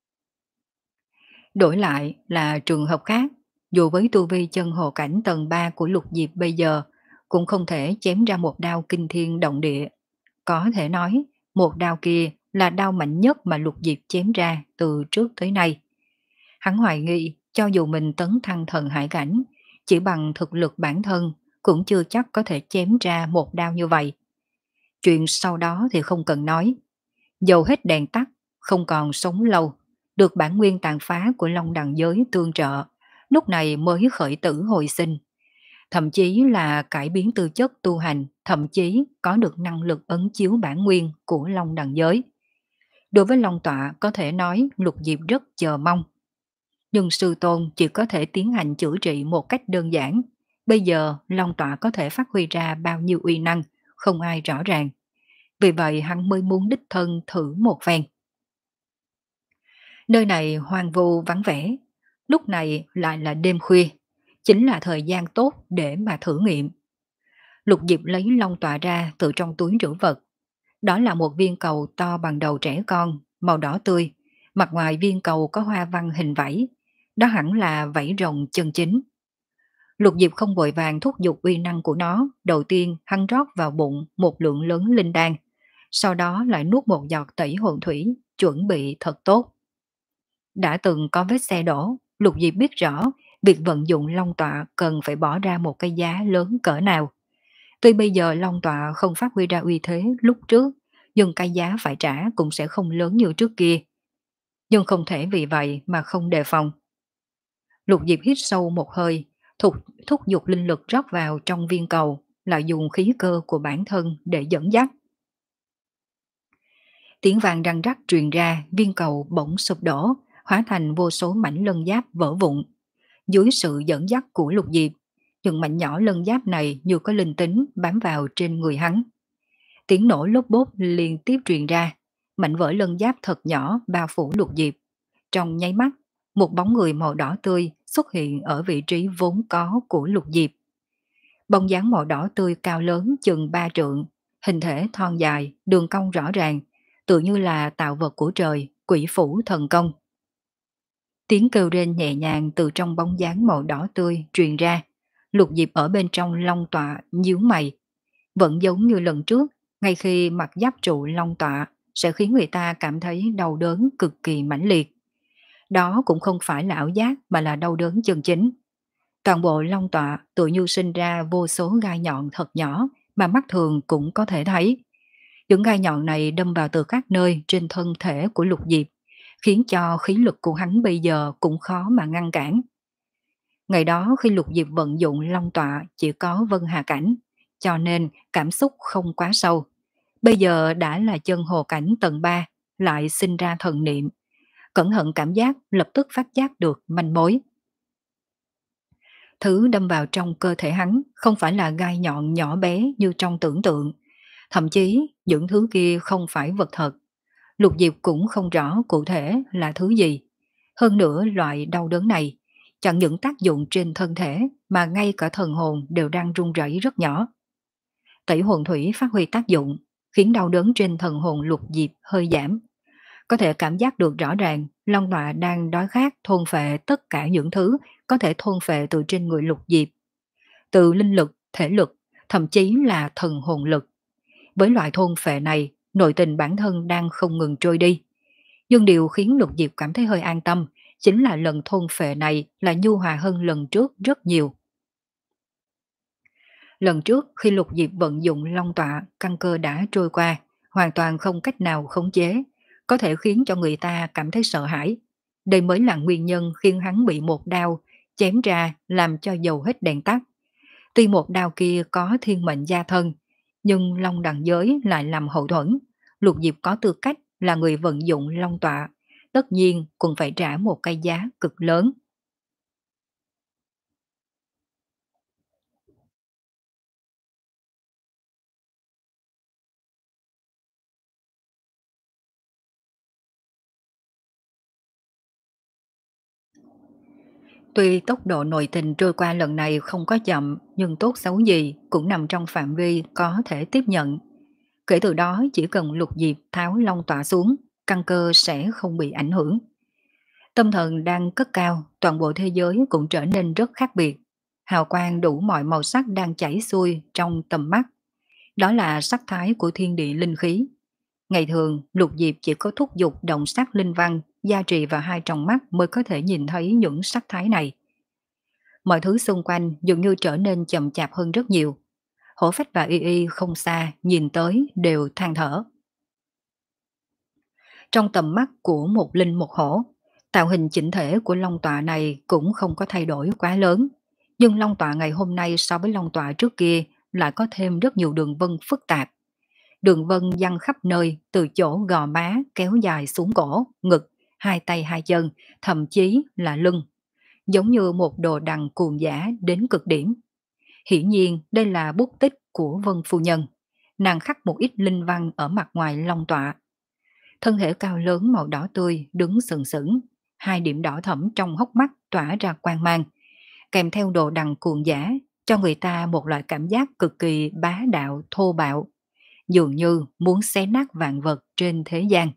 Đổi lại là trường hợp khác, dù với tu vi chân hồ cảnh tầng ba của Lục Diệp bây giờ, cũng không thể chém ra một đao kinh thiên động địa. Có thể nói, một đao kia là đao mạnh nhất mà Lục Diệp chém ra từ trước tới nay. Hắn hoài nghi, cho dù mình tấn thăng thần hải cảnh, chỉ bằng thực lực bản thân, cũng chưa chắc có thể chém ra một đao như vậy. Chuyện sau đó thì không cần nói. Dầu hết đèn tắt, không còn sống lâu, được bản nguyên tàn phá của Long Đằng giới tương trợ, lúc này mới khởi tử hồi sinh. Thậm chí là cải biến tư chất tu hành, thậm chí có được năng lực ấn chiếu bản nguyên của Long Đằng giới. Đối với Long Tọa có thể nói Lục Diệp rất chờ mong. Nhưng sư tôn chỉ có thể tiến hành chữa trị một cách đơn giản. Bây giờ Long Tọa có thể phát huy ra bao nhiêu uy năng, không ai rõ ràng. Vì vậy hắn mới muốn đích thân thử một phen. Nơi này hoang vu vắng vẻ, lúc này lại là đêm khuya, chính là thời gian tốt để mà thử nghiệm. Lục Diệp lấy Long Tọa ra từ trong túi trữ vật. Đó là một viên cầu to bằng đầu trẻ con, màu đỏ tươi, mặt ngoài viên cầu có hoa văn hình vảy, đó hẳn là vảy rồng chân chính. Lục Diệp không vội vàng thúc giục uy năng của nó, đầu tiên hắn rót vào bụng một lượng lớn linh đan, sau đó lại nuốt một giọt tẩy hồn thủy, chuẩn bị thật tốt. Đã từng có vết xe đổ, Lục Diệp biết rõ việc vận dụng Long Tọa cần phải bỏ ra một cái giá lớn cỡ nào. Tuy bây giờ Long Tọa không phát huy ra uy thế lúc trước, nhưng cái giá phải trả cũng sẽ không lớn như trước kia. Nhưng không thể vì vậy mà không đề phòng. Lục Diệp hít sâu một hơi, thúc, thúc giục linh lực rót vào trong viên cầu, lại dùng khí cơ của bản thân để dẫn dắt. Tiếng vàng răng rắc truyền ra, viên cầu bỗng sụp đổ, hóa thành vô số mảnh lân giáp vỡ vụn. Dưới sự dẫn dắt của Lục Diệp, những mảnh nhỏ lân giáp này như có linh tính bám vào trên người hắn. Tiếng nổ lốp bốp liên tiếp truyền ra, mảnh vỡ lân giáp thật nhỏ bao phủ Lục Diệp. Trong nháy mắt, một bóng người màu đỏ tươi xuất hiện ở vị trí vốn có của Lục Diệp. Bóng dáng màu đỏ tươi cao lớn chừng ba trượng, hình thể thon dài, đường cong rõ ràng, tự như là tạo vật của trời, quỷ phủ thần công. Tiếng kêu rên nhẹ nhàng từ trong bóng dáng màu đỏ tươi truyền ra. Lục Diệp ở bên trong Long Tọa nhíu mày. Vẫn giống như lần trước, ngay khi mặc giáp trụ Long Tọa sẽ khiến người ta cảm thấy đau đớn cực kỳ mãnh liệt. Đó cũng không phải là ảo giác mà là đau đớn chân chính. Toàn bộ Long Tọa tự như sinh ra vô số gai nhọn thật nhỏ mà mắt thường cũng có thể thấy. Những gai nhọn này đâm vào từ các nơi trên thân thể của Lục Diệp, khiến cho khí lực của hắn bây giờ cũng khó mà ngăn cản. Ngày đó khi Lục Diệp vận dụng Long Tọa chỉ có Vân Hà cảnh, cho nên cảm xúc không quá sâu. Bây giờ đã là chân hồ cảnh tầng ba, lại sinh ra thần niệm. Cẩn thận cảm giác lập tức phát giác được manh mối. Thứ đâm vào trong cơ thể hắn không phải là gai nhọn nhỏ bé như trong tưởng tượng. Thậm chí những thứ kia không phải vật thật. Lục Diệp cũng không rõ cụ thể là thứ gì. Hơn nữa loại đau đớn này chẳng những tác dụng trên thân thể mà ngay cả thần hồn đều đang run rẩy rất nhỏ. Tẩy hồn thủy phát huy tác dụng, khiến đau đớn trên thần hồn Lục Diệp hơi giảm. Có thể cảm giác được rõ ràng Long Tọa đang đói khát thôn phệ tất cả những thứ có thể thôn phệ từ trên người Lục Diệp. Từ linh lực, thể lực, thậm chí là thần hồn lực. Với loại thôn phệ này, nội tình bản thân đang không ngừng trôi đi. Nhưng điều khiến Lục Diệp cảm thấy hơi an tâm chính là lần thôn phệ này là nhu hòa hơn lần trước rất nhiều. Lần trước khi Lục Diệp vận dụng Long Tọa, căn cơ đã trôi qua, hoàn toàn không cách nào khống chế, có thể khiến cho người ta cảm thấy sợ hãi. Đây mới là nguyên nhân khiến hắn bị một đao chém ra làm cho dầu hết đèn tắt. Tuy một đao kia có thiên mệnh gia thân, nhưng Long Đằng Giới lại làm hậu thuẫn. Lục Diệp có tư cách là người vận dụng Long Tọa, tất nhiên cũng phải trả một cái giá cực lớn. Tuy tốc độ nội tình trôi qua lần này không có chậm, nhưng tốt xấu gì cũng nằm trong phạm vi có thể tiếp nhận. Kể từ đó chỉ cần Lục Diệp tháo Long Tọa xuống, căn cơ sẽ không bị ảnh hưởng. Tâm thần đang cất cao, toàn bộ thế giới cũng trở nên rất khác biệt. Hào quang đủ mọi màu sắc đang chảy xuôi trong tầm mắt. Đó là sắc thái của thiên địa linh khí. Ngày thường, Lục Diệp chỉ có thúc giục động sắc linh văn, gia trì vào hai tròng mắt mới có thể nhìn thấy những sắc thái này. Mọi thứ xung quanh dường như trở nên chậm chạp hơn rất nhiều. Hổ Phách và Y Y không xa, nhìn tới đều than thở. Trong tầm mắt của một linh một hổ, tạo hình chỉnh thể của long tọa này cũng không có thay đổi quá lớn. Nhưng long tọa ngày hôm nay so với long tọa trước kia lại có thêm rất nhiều đường vân phức tạp. Đường vân văng khắp nơi, từ chỗ gò má kéo dài xuống cổ, ngực, hai tay hai chân, thậm chí là lưng. Giống như một đồ đằng cuồng dã đến cực điểm. Hiển nhiên đây là bút tích của Vân Phu Nhân. Nàng khắc một ít linh văn ở mặt ngoài long tọa. Thân thể cao lớn màu đỏ tươi đứng sừng sững, hai điểm đỏ thẫm trong hốc mắt tỏa ra quang mang, kèm theo đồ đằng cuồng dã, cho người ta một loại cảm giác cực kỳ bá đạo thô bạo, dường như muốn xé nát vạn vật trên thế gian.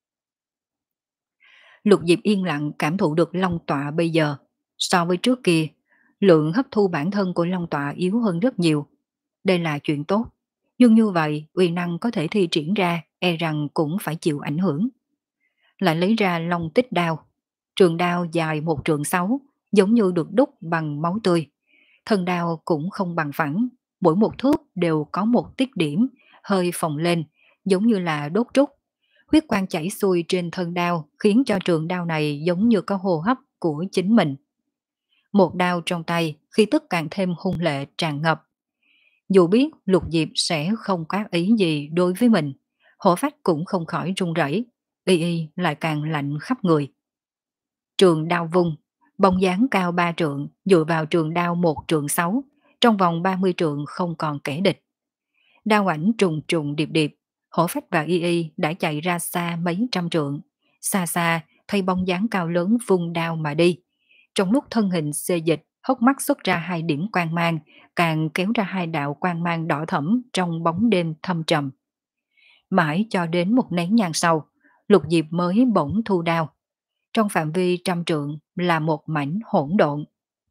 Lục Diệp yên lặng cảm thụ được long tọa bây giờ, so với trước kia, lượng hấp thu bản thân của long tọa yếu hơn rất nhiều. Đây là chuyện tốt, nhưng như vậy uy năng có thể thi triển ra e rằng cũng phải chịu ảnh hưởng. Lại lấy ra long tích đao, trường đao dài một trượng sáu, giống như được đúc bằng máu tươi. Thân đao cũng không bằng phẳng, mỗi một thước đều có một tiết điểm, hơi phồng lên, giống như là đốt trúc. Huyết quang chảy xuôi trên thân đao khiến cho trường đao này giống như có hô hấp của chính mình. Một đao trong tay, khi tức càng thêm hung lệ tràn ngập. Dù biết Lục Diệp sẽ không có ý gì đối với mình, Hổ Phách cũng không khỏi run rẩy, Y Y lại càng lạnh khắp người. Trường đao vung, bóng dáng cao ba trượng, dựa vào trường đao một trượng sáu, trong vòng ba mươi trượng không còn kẻ địch. Đao ảnh trùng trùng điệp điệp, Hổ Phách và Y Y đã chạy ra xa mấy trăm trượng, xa xa thấy bóng dáng cao lớn vung đao mà đi. Trong lúc thân hình xê dịch, hốc mắt xuất ra hai điểm quang mang, càng kéo ra hai đạo quang mang đỏ thẫm trong bóng đêm thâm trầm. Mãi cho đến một nén nhang sau, Lục Diệp mới bỗng thu đao. Trong phạm vi trăm trượng là một mảnh hỗn độn.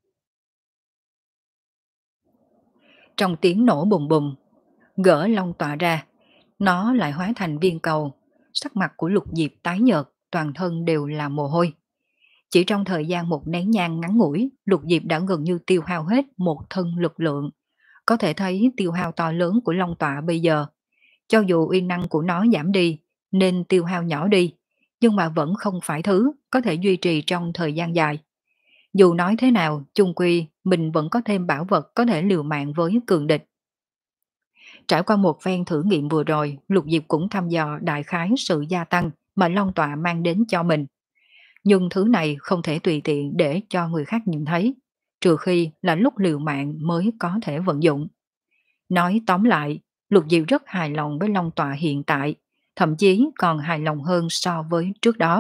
Trong tiếng nổ bùng bùng, gỡ long tọa ra, nó lại hóa thành viên cầu. Sắc mặt của Lục Diệp tái nhợt, toàn thân đều là mồ hôi. Chỉ trong thời gian một nén nhang ngắn ngủi, Lục Diệp đã gần như tiêu hao hết một thân lực lượng. Có thể thấy tiêu hao to lớn của long tọa bây giờ. Cho dù uy năng của nó giảm đi, nên tiêu hao nhỏ đi, nhưng mà vẫn không phải thứ có thể duy trì trong thời gian dài. Dù nói thế nào, chung quy, mình vẫn có thêm bảo vật có thể liều mạng với cường địch. Trải qua một phen thử nghiệm vừa rồi, Lục Diệp cũng thăm dò đại khái sự gia tăng mà long tọa mang đến cho mình. Nhưng thứ này không thể tùy tiện để cho người khác nhìn thấy, trừ khi là lúc liều mạng mới có thể vận dụng. Nói tóm lại, Lục Diệu rất hài lòng với long tọa hiện tại, thậm chí còn hài lòng hơn so với trước đó.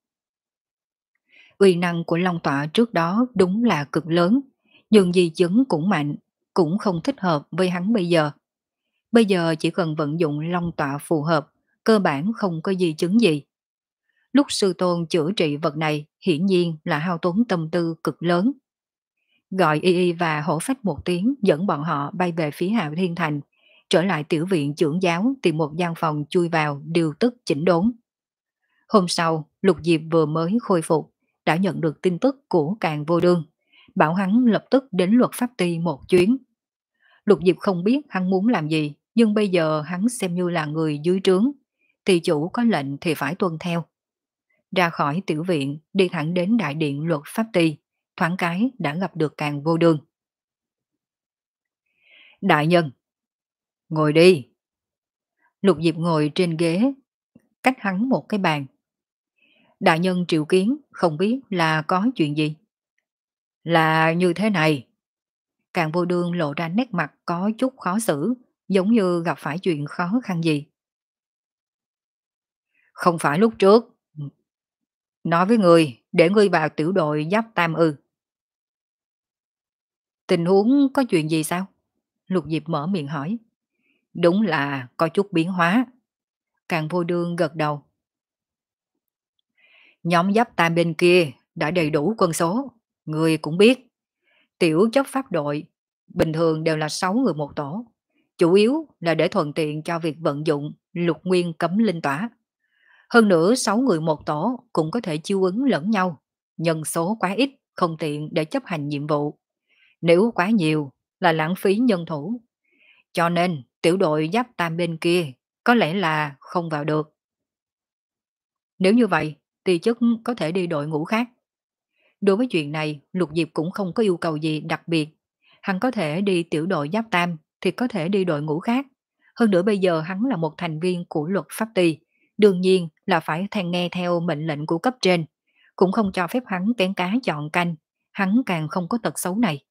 Uy năng của long tọa trước đó đúng là cực lớn, nhưng di chứng cũng mạnh, cũng không thích hợp với hắn bây giờ. Bây giờ chỉ cần vận dụng long tọa phù hợp, cơ bản không có di chứng gì. Lúc sư tôn chữa trị vật này hiển nhiên là hao tốn tâm tư cực lớn. Gọi Y Y và Hổ Phách một tiếng dẫn bọn họ bay về phía Hạo Thiên Thành, trở lại tiểu viện trưởng giáo tìm một gian phòng chui vào điều tức chỉnh đốn. Hôm sau, Lục Diệp vừa mới khôi phục, đã nhận được tin tức của Càn Vô Đương, bảo hắn lập tức đến luật pháp ty một chuyến. Lục Diệp không biết hắn muốn làm gì, Nhưng bây giờ hắn xem như là người dưới trướng, ty chủ có lệnh thì phải tuân theo. Ra khỏi tiểu viện, đi thẳng đến đại điện luật pháp ty, thoáng cái đã gặp được Càng Vô Đương. Đại nhân, ngồi đi. Lục Diệp ngồi trên ghế, cách hắn một cái bàn. Đại nhân triệu kiến, không biết là có chuyện gì? Là như thế này. Càng Vô Đương lộ ra nét mặt có chút khó xử, giống như gặp phải chuyện khó khăn gì. Không phải lúc trước. Nói với người, để ngươi vào tiểu đội giáp tam ư. Tình huống có chuyện gì sao? Lục Diệp mở miệng hỏi. Đúng là có chút biến hóa. Càng Vô Đương gật đầu. Nhóm giáp tam bên kia đã đầy đủ quân số. Người cũng biết. Tiểu chấp pháp đội bình thường đều là sáu người một tổ. Chủ yếu là để thuận tiện cho việc vận dụng lục nguyên cấm linh tỏa. Hơn nữa sáu người một tổ cũng có thể chiêu ứng lẫn nhau. Nhân số quá ít không tiện để chấp hành nhiệm vụ. Nếu quá nhiều là lãng phí nhân thủ. Cho nên tiểu đội giáp tam bên kia có lẽ là không vào được. Nếu như vậy thì chức có thể đi đội ngũ khác. Đối với chuyện này Lục Diệp cũng không có yêu cầu gì đặc biệt. Hắn có thể đi tiểu đội giáp tam thì có thể đi đội ngũ khác. Hơn nữa bây giờ hắn là một thành viên của luật pháp ty. Đương nhiên là phải theo nghe theo mệnh lệnh của cấp trên. Cũng không cho phép hắn kén cá chọn canh. Hắn càng không có tật xấu này.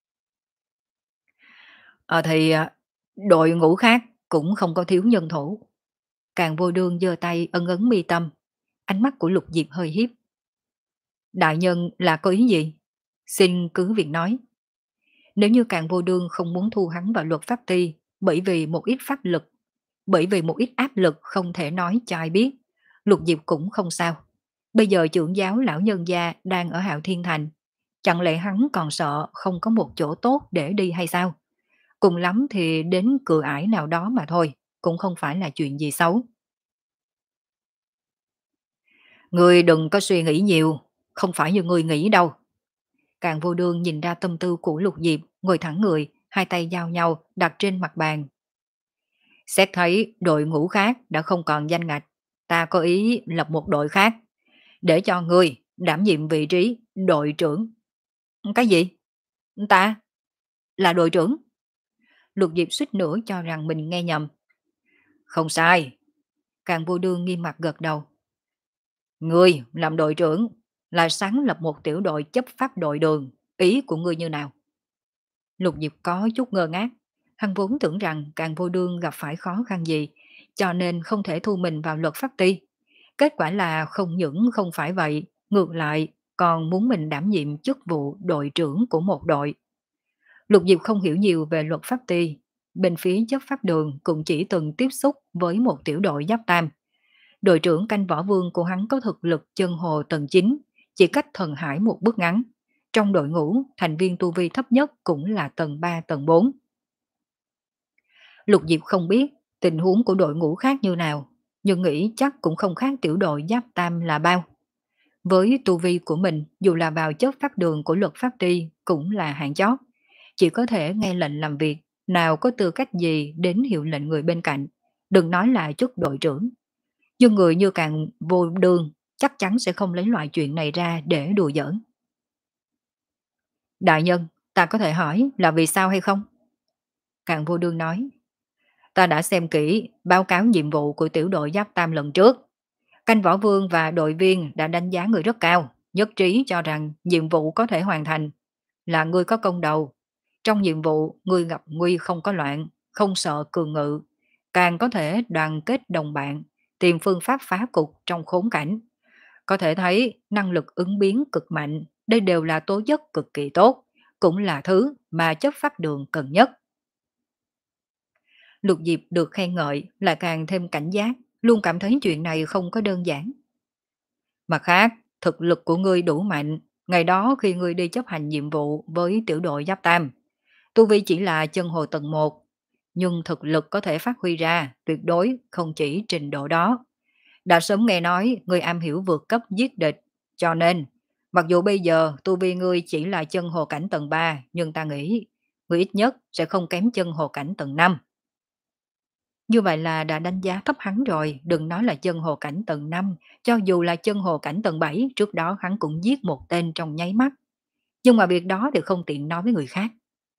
Ờ thì à, đội ngũ khác cũng không có thiếu nhân thủ. Càng Vô Đương giơ tay ân ấn mi tâm. Ánh mắt của Lục Diệp hơi hiếp. Đại nhân là có ý gì? Xin cứ việc nói. Nếu như Càng Vô Đương không muốn thu hắn vào luật pháp ty bởi vì một ít pháp lực, bởi vì một ít áp lực không thể nói cho ai biết, Lục Diệp cũng không sao. Bây giờ trưởng giáo lão nhân gia đang ở Hạo Thiên Thành. Chẳng lẽ hắn còn sợ không có một chỗ tốt để đi hay sao? Cùng lắm thì đến cửa ải nào đó mà thôi, cũng không phải là chuyện gì xấu. Ngươi đừng có suy nghĩ nhiều, không phải như ngươi nghĩ đâu. Càng Vô Đương nhìn ra tâm tư của Lục Diệp, ngồi thẳng người, hai tay giao nhau đặt trên mặt bàn. Xét thấy đội ngũ khác đã không còn danh ngạch, ta có ý lập một đội khác, để cho ngươi đảm nhiệm vị trí đội trưởng. Cái gì? Ta? Là đội trưởng? Lục Diệp suýt nữa cho rằng mình nghe nhầm. Không sai. Càng Vô Đương nghiêm mặt gật đầu. Ngươi làm đội trưởng là sáng lập một tiểu đội chấp pháp đội đường. Ý của ngươi như nào? Lục Diệp có chút ngơ ngác. Hắn vốn tưởng rằng Càng Vô Đương gặp phải khó khăn gì, cho nên không thể thu mình vào luật pháp ty. Kết quả là không những không phải vậy, ngược lại còn muốn mình đảm nhiệm chức vụ đội trưởng của một đội. Lục Diệp không hiểu nhiều về luật pháp ty. Bên phía chấp pháp đường cũng chỉ từng tiếp xúc với một tiểu đội giáp tam. Đội trưởng canh võ vương của hắn có thực lực chân hồ tầng chín, chỉ cách thần hải một bước ngắn. Trong đội ngũ, thành viên tu vi thấp nhất cũng là tầng ba tầng bốn. Lục Diệp không biết tình huống của đội ngũ khác như nào, nhưng nghĩ chắc cũng không khác tiểu đội giáp tam là bao. Với tu vi của mình, dù là vào chấp pháp đường của luật pháp ty cũng là hạng chót, chỉ có thể nghe lệnh làm việc, nào có tư cách gì đến hiệu lệnh người bên cạnh, đừng nói là chức đội trưởng. Nhưng người như Càng Vô Đương chắc chắn sẽ không lấy loại chuyện này ra để đùa giỡn. Đại nhân, ta có thể hỏi là vì sao hay không? Càng Vô Đương nói. Ta đã xem kỹ báo cáo nhiệm vụ của tiểu đội giáp tam lần trước. Canh võ vương và đội viên đã đánh giá người rất cao, nhất trí cho rằng nhiệm vụ có thể hoàn thành. Là ngươi có công đầu. Trong nhiệm vụ, ngươi gặp nguy không có loạn, không sợ cường ngự, càng có thể đoàn kết đồng bạn, tìm phương pháp phá cục trong khốn cảnh. Có thể thấy năng lực ứng biến cực mạnh, đây đều là tố chất cực kỳ tốt, cũng là thứ mà chấp pháp đường cần nhất. Lục Diệp được khen ngợi lại càng thêm cảnh giác, luôn cảm thấy chuyện này không có đơn giản. Mặt khác, thực lực của ngươi đủ mạnh, ngày đó khi ngươi đi chấp hành nhiệm vụ với tiểu đội giáp tam, tu vi chỉ là chân hồ tầng một, nhưng thực lực có thể phát huy ra tuyệt đối không chỉ trình độ đó. Đã sớm nghe nói ngươi am hiểu vượt cấp giết địch, cho nên mặc dù bây giờ tu vi ngươi chỉ là chân hồ cảnh tầng ba, nhưng ta nghĩ ngươi ít nhất sẽ không kém chân hồ cảnh tầng năm. Như vậy là đã đánh giá thấp hắn rồi, đừng nói là chân hồ cảnh tầng năm, cho dù là chân hồ cảnh tầng bảy, trước đó hắn cũng giết một tên trong nháy mắt. Nhưng mà việc đó thì không tiện nói với người khác.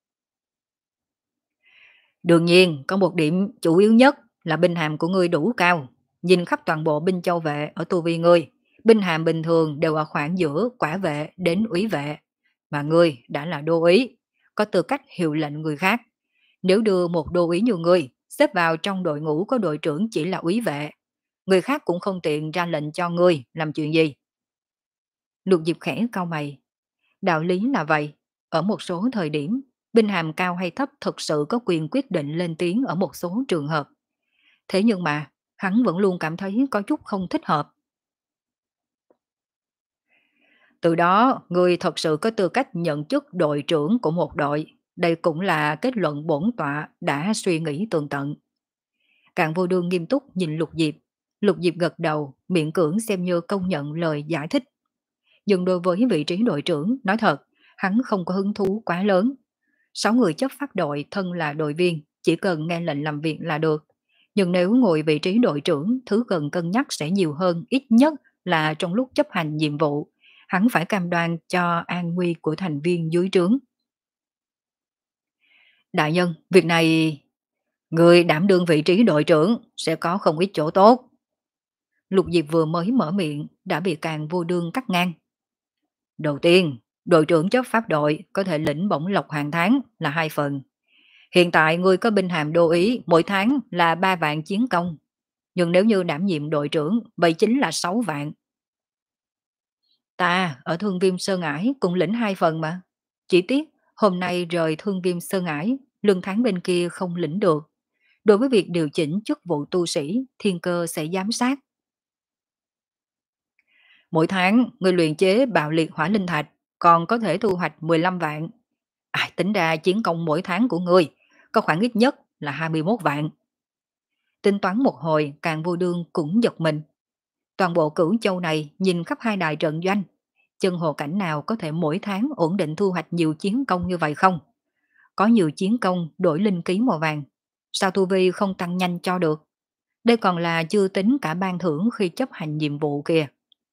Đương nhiên, có một điểm chủ yếu nhất là binh hàm của ngươi đủ cao. Nhìn khắp toàn bộ binh châu vệ ở tu vi ngươi, binh hàm bình thường đều ở khoảng giữa quả vệ đến úy vệ. Mà ngươi đã là đô úy, có tư cách hiệu lệnh người khác. Nếu đưa một đô úy như ngươi, xếp vào trong đội ngũ có đội trưởng chỉ là úy vệ, người khác cũng không tiện ra lệnh cho ngươi làm chuyện gì. Lục Diệp khẽ cau mày. Đạo lý là vậy. Ở một số thời điểm, binh hàm cao hay thấp thực sự có quyền quyết định lên tiếng ở một số trường hợp. Thế nhưng mà, hắn vẫn luôn cảm thấy có chút không thích hợp. Từ đó, người thật sự có tư cách nhận chức đội trưởng của một đội. Đây cũng là kết luận bổn tọa đã suy nghĩ tường tận. Càn Vô Đương nghiêm túc nhìn Lục Diệp. Lục Diệp gật đầu, miệng cưỡng xem như công nhận lời giải thích. Nhưng đối với vị trí đội trưởng, nói thật, hắn không có hứng thú quá lớn. Sáu người chấp pháp đội thân là đội viên, chỉ cần nghe lệnh làm việc là được. Nhưng nếu ngồi vị trí đội trưởng, thứ cần cân nhắc sẽ nhiều hơn, ít nhất là trong lúc chấp hành nhiệm vụ. Hắn phải cam đoan cho an nguy của thành viên dưới trướng. Đại nhân, việc này... Người đảm đương vị trí đội trưởng sẽ có không ít chỗ tốt. Lục Diệp vừa mới mở miệng đã bị Càn Vô Đương cắt ngang. Đầu tiên, đội trưởng chấp pháp đội có thể lĩnh bổng lộc hàng tháng là hai phần. Hiện tại ngươi có binh hàm đô ý mỗi tháng là ba vạn chiến công. Nhưng nếu như đảm nhiệm đội trưởng, vậy chính là sáu vạn. Ta ở Thương Viêm Sơn Ải cũng lĩnh hai phần mà. Chỉ tiếc hôm nay rời Thương Viêm Sơn Ải, lương tháng bên kia không lĩnh được. Đối với việc điều chỉnh chức vụ tu sĩ, thiên cơ sẽ giám sát. Mỗi tháng, người luyện chế bạo liệt hỏa linh thạch, còn có thể thu hoạch mười lăm vạn. À, tính ra chiến công mỗi tháng của ngươi có khoảng ít nhất là hai mươi mốt vạn. Tính toán một hồi, Càng Vô Đương cũng giật mình. Toàn bộ Cửu Châu này nhìn khắp hai đại trận doanh, chân hồ cảnh nào có thể mỗi tháng ổn định thu hoạch nhiều chiến công như vậy không? Có nhiều chiến công đổi linh ký màu vàng, sao tu vi không tăng nhanh cho được? Đây còn là chưa tính cả ban thưởng khi chấp hành nhiệm vụ kìa.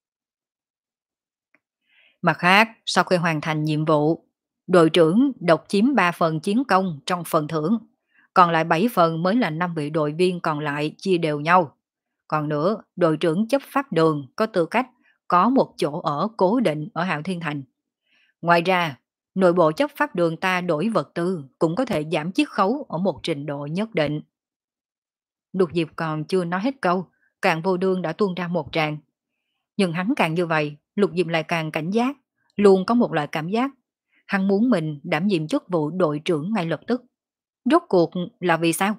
Mặt khác, sau khi hoàn thành nhiệm vụ, đội trưởng độc chiếm ba phần chiến công trong phần thưởng, còn lại bảy phần mới là năm vị đội viên còn lại chia đều nhau. Còn nữa, đội trưởng chấp pháp đường có tư cách có một chỗ ở cố định ở Hạo Thiên Thành. Ngoài ra, nội bộ chấp pháp đường ta đổi vật tư cũng có thể giảm chiết khấu ở một trình độ nhất định. Lục Diệp còn chưa nói hết câu, Càng Vô Đương đã tuôn ra một tràng. Nhưng hắn càng như vậy, Lục Diệp lại càng cảnh giác, luôn có một loại cảm giác. Hắn muốn mình đảm nhiệm chức vụ đội trưởng ngay lập tức. Rốt cuộc là vì sao?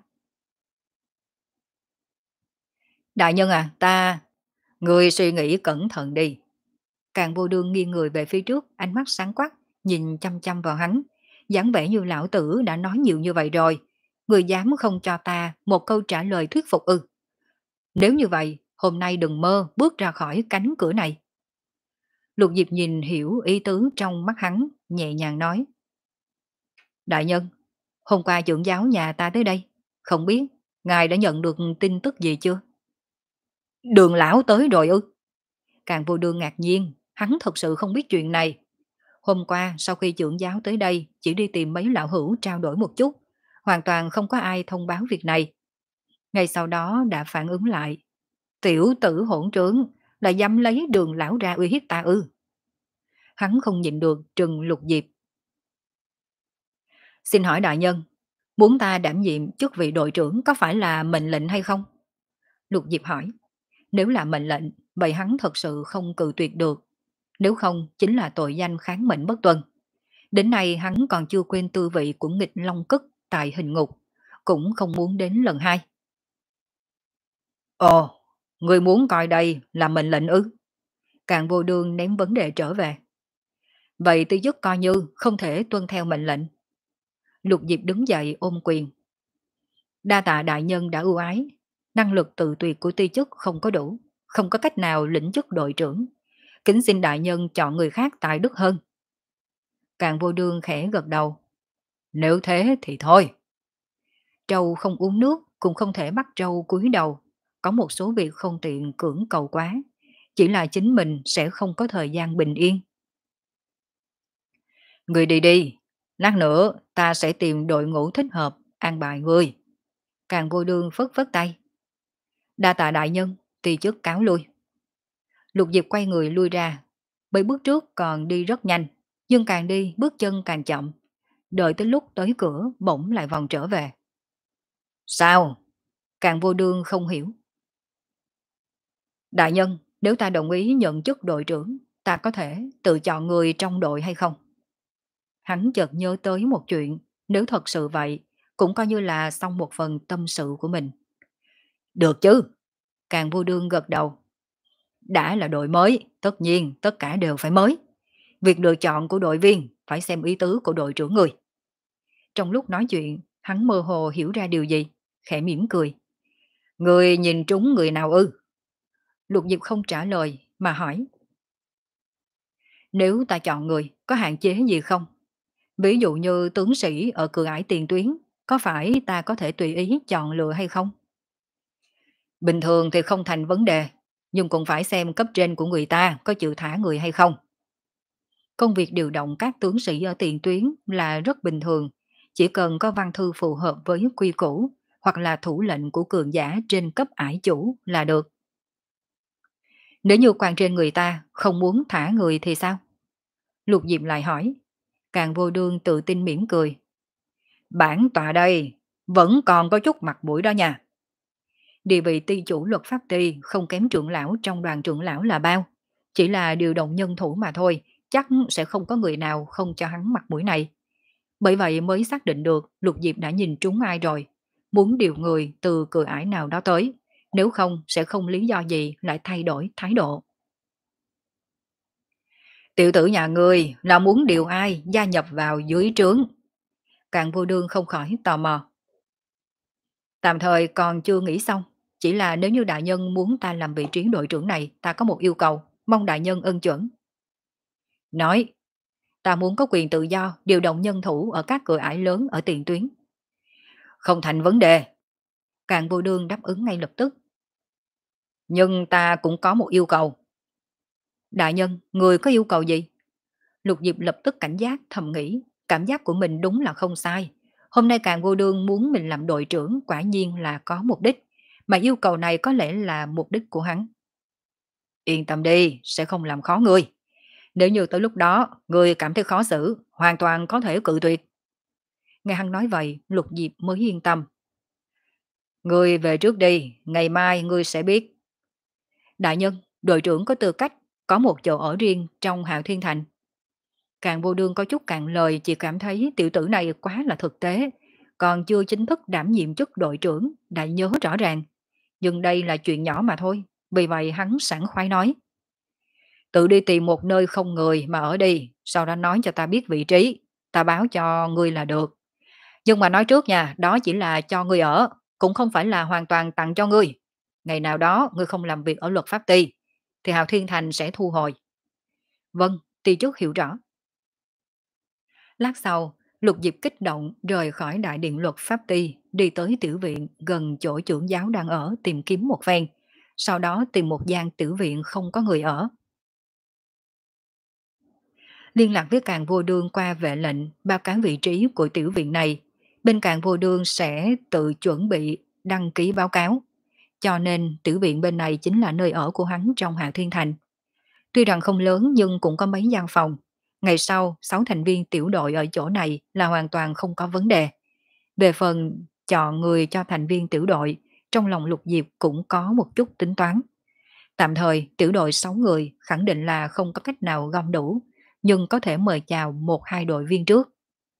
Đại nhân à, ta... Người suy nghĩ cẩn thận đi. Càng Vô Đương nghiêng người về phía trước, ánh mắt sáng quắc, nhìn chăm chăm vào hắn. dáng vẻ như lão tử đã nói nhiều như vậy rồi. Người dám không cho ta một câu trả lời thuyết phục ư? Nếu như vậy, hôm nay đừng mơ bước ra khỏi cánh cửa này. Lục Diệp nhìn hiểu ý tứ trong mắt hắn, nhẹ nhàng nói. Đại nhân, hôm qua trưởng giáo nhà ta tới đây. Không biết, ngài đã nhận được tin tức gì chưa? Đường lão tới rồi ư? Càng Vô Đương ngạc nhiên, hắn thật sự không biết chuyện này. Hôm qua sau khi trưởng giáo tới đây, chỉ đi tìm mấy lão hữu trao đổi một chút, hoàn toàn không có ai thông báo việc này. Ngay sau đó đã phản ứng lại. Tiểu tử hỗn trướng, là dám lấy đường lão ra uy hiếp ta ư? Hắn không nhịn được trừng Lục Diệp. Xin hỏi đại nhân, muốn ta đảm nhiệm chức vị đội trưởng có phải là mệnh lệnh hay không? Lục Diệp hỏi. Nếu là mệnh lệnh, vậy hắn thật sự không cự tuyệt được. Nếu không, chính là tội danh kháng mệnh bất tuân. Đến nay hắn còn chưa quên tư vị của nghịch long cức tại hình ngục, cũng không muốn đến lần hai. Ồ, người muốn coi đây là mệnh lệnh ư? Càng Vô Đương ném vấn đề trở về. Vậy tư dứt coi như không thể tuân theo mệnh lệnh. Lục Diệp đứng dậy ôm quyền. Đa tạ đại nhân đã ưu ái, năng lực tự tuyệt của ti chức không có đủ, không có cách nào lĩnh chức đội trưởng. Kính xin đại nhân chọn người khác tài đức hơn. Càng Vô Đương khẽ gật đầu. Nếu thế thì thôi. Trâu không uống nước, cũng không thể bắt trâu cúi đầu, có một số việc không tiện cưỡng cầu quá, chỉ là chính mình sẽ không có thời gian bình yên. Người đi đi, lát nữa ta sẽ tìm đội ngũ thích hợp, an bài ngươi. Càng vô đương phất phất tay. Đa tạ đại nhân, tỳ chức cáo lui. Lục Diệp quay người lui ra, bởi bước trước còn đi rất nhanh, nhưng càng đi bước chân càng chậm. Đợi tới lúc tới cửa bỗng lại vòng trở về. Sao? Càng vô đương không hiểu. Đại nhân, nếu ta đồng ý nhận chức đội trưởng, ta có thể tự chọn người trong đội hay không? Hắn chợt nhớ tới một chuyện, nếu thật sự vậy, cũng coi như là xong một phần tâm sự của mình. Được chứ? Càng vô đương gật đầu. Đã là đội mới, tất nhiên tất cả đều phải mới. Việc lựa chọn của đội viên phải xem ý tứ của đội trưởng người. Trong lúc nói chuyện, hắn mơ hồ hiểu ra điều gì, khẽ mỉm cười. Người nhìn trúng người nào ư? Lục Diệp không trả lời mà hỏi. Nếu ta chọn người, có hạn chế gì không? Ví dụ như tướng sĩ ở cửa ải tiền tuyến, có phải ta có thể tùy ý chọn lựa hay không? Bình thường thì không thành vấn đề, nhưng cũng phải xem cấp trên của người ta có chịu thả người hay không. Công việc điều động các tướng sĩ ở tiền tuyến là rất bình thường, chỉ cần có văn thư phù hợp với quy củ hoặc là thủ lệnh của cường giả trên cấp ải chủ là được. Nếu như quan trên người ta không muốn thả người thì sao? Lục Diệp lại hỏi. Càng vô đương tự tin mỉm cười. Bản tọa đây vẫn còn có chút mặt mũi đó nha. Địa vị ty chủ luật pháp ty không kém trưởng lão trong đoàn trưởng lão là bao. Chỉ là điều động nhân thủ mà thôi, chắc sẽ không có người nào không cho hắn mặt mũi này. Bởi vậy mới xác định được Lục Diệp đã nhìn trúng ai rồi. Muốn điều người từ cửa ải nào đó tới. Nếu không sẽ không lý do gì lại thay đổi thái độ. Tiểu tử nhà ngươi là muốn điều ai gia nhập vào dưới trướng? Càng vô đương không khỏi tò mò. Tạm thời còn chưa nghĩ xong. Chỉ là nếu như đại nhân muốn ta làm vị trí đội trưởng này, ta có một yêu cầu, mong đại nhân ân chuẩn. Nói, ta muốn có quyền tự do điều động nhân thủ ở các cửa ải lớn ở tiền tuyến. Không thành vấn đề. Càng vô đương đáp ứng ngay lập tức. Nhưng ta cũng có một yêu cầu. Đại nhân, người có yêu cầu gì? Lục Diệp lập tức cảnh giác thầm nghĩ, cảm giác của mình đúng là không sai. Hôm nay Càng vô đương muốn mình làm đội trưởng quả nhiên là có mục đích, mà yêu cầu này có lẽ là mục đích của hắn. Yên tâm đi, sẽ không làm khó ngươi. Nếu như tới lúc đó, ngươi cảm thấy khó xử, hoàn toàn có thể cự tuyệt. Nghe hắn nói vậy, Lục Diệp mới yên tâm. Ngươi về trước đi, ngày mai ngươi sẽ biết. Đại nhân, đội trưởng có tư cách, có một chỗ ở riêng trong Hạo Thiên Thành. Càng vô đương có chút cạn lời, chỉ cảm thấy tiểu tử này quá là thực tế, còn chưa chính thức đảm nhiệm chức đội trưởng, đã nhớ rõ ràng. Nhưng đây là chuyện nhỏ mà thôi, vì vậy hắn sẵn khoái nói. Tự đi tìm một nơi không người mà ở đi, sau đó nói cho ta biết vị trí, ta báo cho ngươi là được. Nhưng mà nói trước nha, đó chỉ là cho ngươi ở, cũng không phải là hoàn toàn tặng cho ngươi. Ngày nào đó ngươi không làm việc ở luật pháp ty, thì Hạo Thiên Thành sẽ thu hồi. Vâng, ty trước hiểu rõ. Lát sau, Lục Diệp kích động rời khỏi đại điện luật pháp ty, đi tới tiểu viện gần chỗ trưởng giáo đang ở tìm kiếm một phen. Sau đó tìm một gian tiểu viện không có người ở. Liên lạc với Càng Vô Đương qua vệ lệnh báo cáo vị trí của tiểu viện này. Bên Càng Vô Đương sẽ tự chuẩn bị đăng ký báo cáo. Cho nên tiểu viện bên này chính là nơi ở của hắn trong Hạ Thiên Thành. Tuy rằng không lớn nhưng cũng có mấy gian phòng. Ngày sau, sáu thành viên tiểu đội ở chỗ này là hoàn toàn không có vấn đề. Về phần chọn người cho thành viên tiểu đội, trong lòng Lục Diệp cũng có một chút tính toán. Tạm thời, tiểu đội sáu người khẳng định là không có cách nào gom đủ, nhưng có thể mời chào một hai đội viên trước.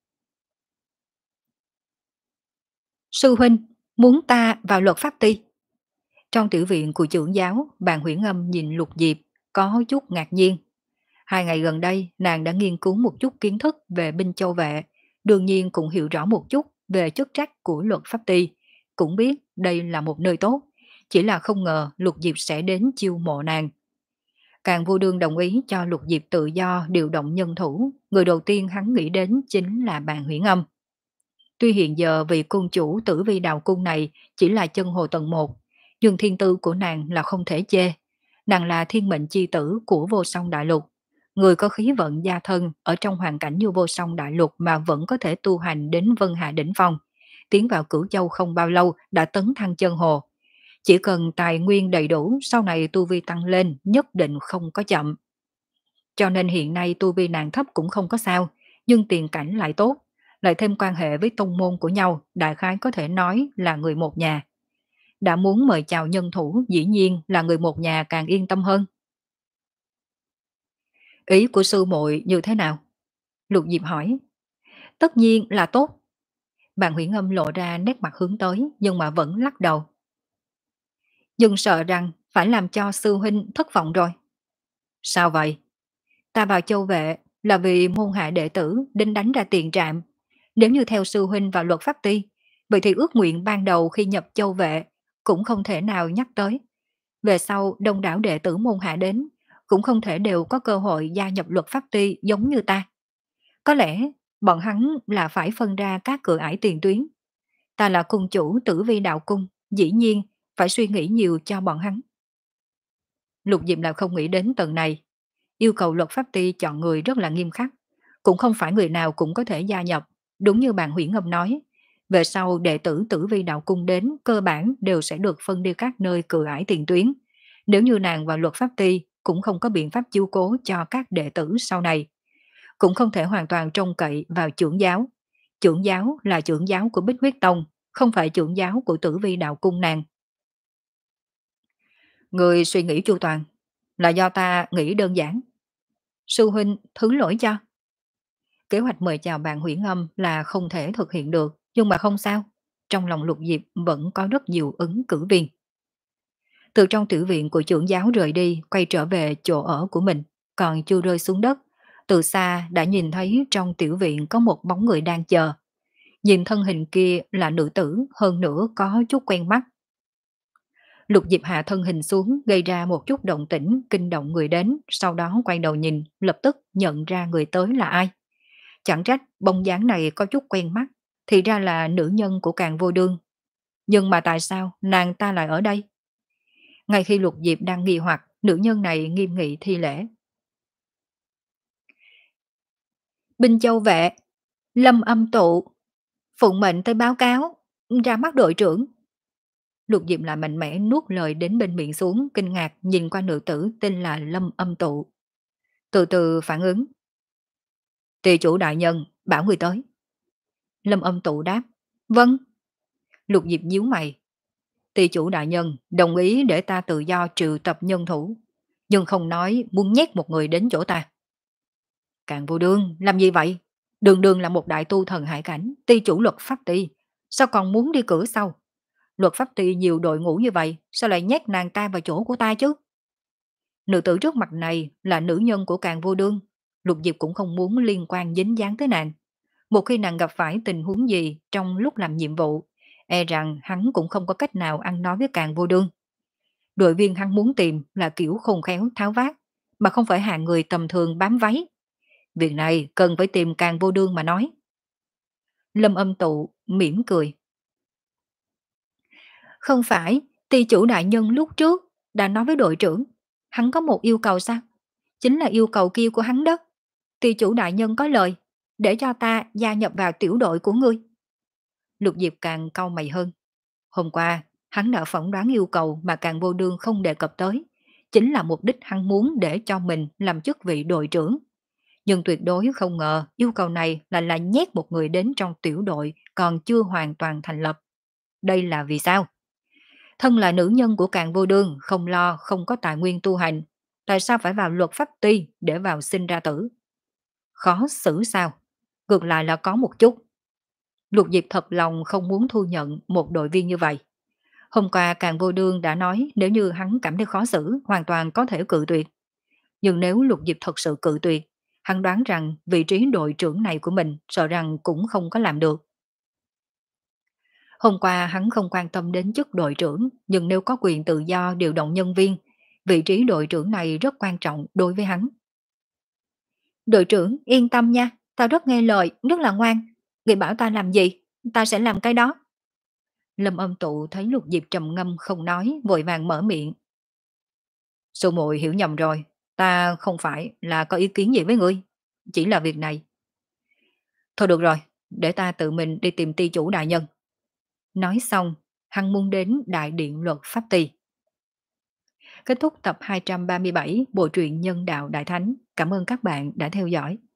Sư huynh, muốn ta vào luật pháp ty. Trong tiểu viện của trưởng giáo, bàn Huyễn Âm nhìn Lục Diệp, có chút ngạc nhiên. Hai ngày gần đây, nàng đã nghiên cứu một chút kiến thức về binh châu vệ, đương nhiên cũng hiểu rõ một chút về chức trách của luật pháp ty, cũng biết đây là một nơi tốt, chỉ là không ngờ Lục Diệp sẽ đến chiêu mộ nàng. Càng Vô Đương đồng ý cho Lục Diệp tự do điều động nhân thủ, người đầu tiên hắn nghĩ đến chính là bàn Huyễn Âm. Tuy hiện giờ vị cung chủ Tử Vi Đào Cung này chỉ là chân hồ tầng một, nhưng thiên tư của nàng là không thể chê. Nàng là thiên mệnh chi tử của vô song đại lục, người có khí vận gia thân ở trong hoàn cảnh như vô song đại lục mà vẫn có thể tu hành đến Vân Hà đỉnh phong. Tiến vào Cửu Châu không bao lâu đã tấn thăng chân hồ. Chỉ cần tài nguyên đầy đủ, sau này tu vi tăng lên nhất định không có chậm. Cho nên hiện nay tu vi nàng thấp cũng không có sao, nhưng tiền cảnh lại tốt, lại thêm quan hệ với tông môn của nhau, đại khái có thể nói là người một nhà. Đã muốn mời chào nhân thủ, dĩ nhiên là người một nhà càng yên tâm hơn. Ý của sư muội như thế nào? Lục Diệp hỏi. Tất nhiên là tốt. Bạn Huyễn Âm lộ ra nét mặt hướng tới, nhưng mà vẫn lắc đầu. Nhưng sợ rằng phải làm cho sư huynh thất vọng rồi. Sao vậy? Ta vào châu vệ là vì môn hạ đệ tử đinh đánh ra tiền trạm. Nếu như theo sư huynh vào luật pháp ti, vậy thì ước nguyện ban đầu khi nhập châu vệ cũng không thể nào nhắc tới. Về sau đông đảo đệ tử môn hạ đến, cũng không thể đều có cơ hội gia nhập luật pháp ti giống như ta. Có lẽ bọn hắn là phải phân ra các cửa ải tiền tuyến. Ta là cung chủ Tử Vi đạo cung, dĩ nhiên phải suy nghĩ nhiều cho bọn hắn. Lục Diệm là không nghĩ đến tầng này. Yêu cầu luật pháp ti chọn người rất là nghiêm khắc, cũng không phải người nào cũng có thể gia nhập. Đúng như bạn Huyễn Ngâm nói, về sau đệ tử Tử Vi đạo cung đến cơ bản đều sẽ được phân đi các nơi cửa ải tiền tuyến. Nếu như nàng vào luật pháp ti cũng không có biện pháp chiếu cố cho các đệ tử sau này. Cũng không thể hoàn toàn trông cậy vào trưởng giáo. Trưởng giáo là trưởng giáo của Bích Huyết Tông, không phải trưởng giáo của Tử Vi đạo cung nàng. Người suy nghĩ chu toàn, là do ta nghĩ đơn giản. Sư huynh thứ lỗi cho. Kế hoạch mời chào bạn Huyễn Âm là không thể thực hiện được, nhưng mà không sao. Trong lòng Lục Diệp vẫn có rất nhiều ứng cử viên. Từ trong tiểu viện của trưởng giáo rời đi, quay trở về chỗ ở của mình, còn chưa rơi xuống đất. Từ xa đã nhìn thấy trong tiểu viện có một bóng người đang chờ. Nhìn thân hình kia là nữ tử, hơn nữa có chút quen mắt. Lục Diệp hạ thân hình xuống, gây ra một chút động tĩnh, kinh động người đến, sau đó quay đầu nhìn, lập tức nhận ra người tới là ai. Chẳng trách bóng dáng này có chút quen mắt, thì ra là nữ nhân của Càn Vô Đương. Nhưng mà tại sao nàng ta lại ở đây? Ngay khi Lục Diệp đang nghi hoặc, nữ nhân này nghiêm nghị thi lễ. Binh Châu vệ, Lâm Âm tụ, phụng mệnh tới báo cáo, ra mắt đội trưởng. Lục Diệp lại mạnh mẽ nuốt lời đến bên miệng xuống, kinh ngạc nhìn qua nữ tử tên là Lâm Âm tụ. Từ từ phản ứng. Tỳ chủ đại nhân, bảo người tới. Lâm Âm tụ đáp. Vâng. Lục Diệp nhíu mày. Tỳ chủ đại nhân đồng ý để ta tự do trừ tập nhân thủ, nhưng không nói muốn nhét một người đến chỗ ta. Càn Vô Đương, làm gì vậy? Đường đường là một đại tu thần hải cảnh, ty chủ luật pháp ty, sao còn muốn đi cửa sau? Luật pháp ty nhiều đội ngũ như vậy, sao lại nhét nàng ta vào chỗ của ta chứ? Nữ tử trước mặt này là nữ nhân của Càn Vô Đương, Lục Diệp cũng không muốn liên quan dính dáng tới nàng. Một khi nàng gặp phải tình huống gì trong lúc làm nhiệm vụ, e rằng hắn cũng không có cách nào ăn nói với Càn Vô Đương. Đội viên hắn muốn tìm là kiểu khôn khéo tháo vát, mà không phải hạng người tầm thường bám váy. Việc này cần phải tìm Càn Vô Đương mà nói. Lâm Âm tụ mỉm cười. Không phải, ty chủ đại nhân lúc trước đã nói với đội trưởng, hắn có một yêu cầu sao? Chính là yêu cầu kia của hắn đó. Ty chủ đại nhân có lời, để cho ta gia nhập vào tiểu đội của ngươi. Lục Diệp càng cau mày hơn. Hôm qua, hắn đã phỏng đoán yêu cầu mà Càn Vô Đương không đề cập tới. Chính là mục đích hắn muốn để cho mình làm chức vị đội trưởng. Nhưng tuyệt đối không ngờ yêu cầu này là là nhét một người đến trong tiểu đội còn chưa hoàn toàn thành lập. Đây là vì sao? Thân là nữ nhân của Càn Vô Đương, không lo không có tài nguyên tu hành. Tại sao phải vào luật pháp ti để vào sinh ra tử? Khó xử sao? Ngược lại là có một chút. Lục Diệp thật lòng không muốn thu nhận một đội viên như vậy. Hôm qua Càn Vô Đương đã nói nếu như hắn cảm thấy khó xử, hoàn toàn có thể cự tuyệt. Nhưng nếu Lục Diệp thật sự cự tuyệt, hắn đoán rằng vị trí đội trưởng này của mình sợ rằng cũng không có làm được. Hôm qua hắn không quan tâm đến chức đội trưởng, nhưng nếu có quyền tự do điều động nhân viên, vị trí đội trưởng này rất quan trọng đối với hắn. Đội trưởng yên tâm nha, tao rất nghe lời, rất là ngoan. Người bảo ta làm gì, Ta sẽ làm cái đó. Lâm Âm Tụ thấy Lục Diệp trầm ngâm không nói, vội vàng mở miệng. Sư muội hiểu nhầm rồi, ta không phải là có ý kiến gì với ngươi, chỉ là việc này. Thôi được rồi, để ta tự mình đi tìm ty chủ đại nhân. Nói xong, hắn muốn đến đại điện luật pháp ty. Kết thúc tập hai trăm ba mươi bảy Bộ truyện Nhân đạo Đại Thánh. Cảm ơn các bạn đã theo dõi.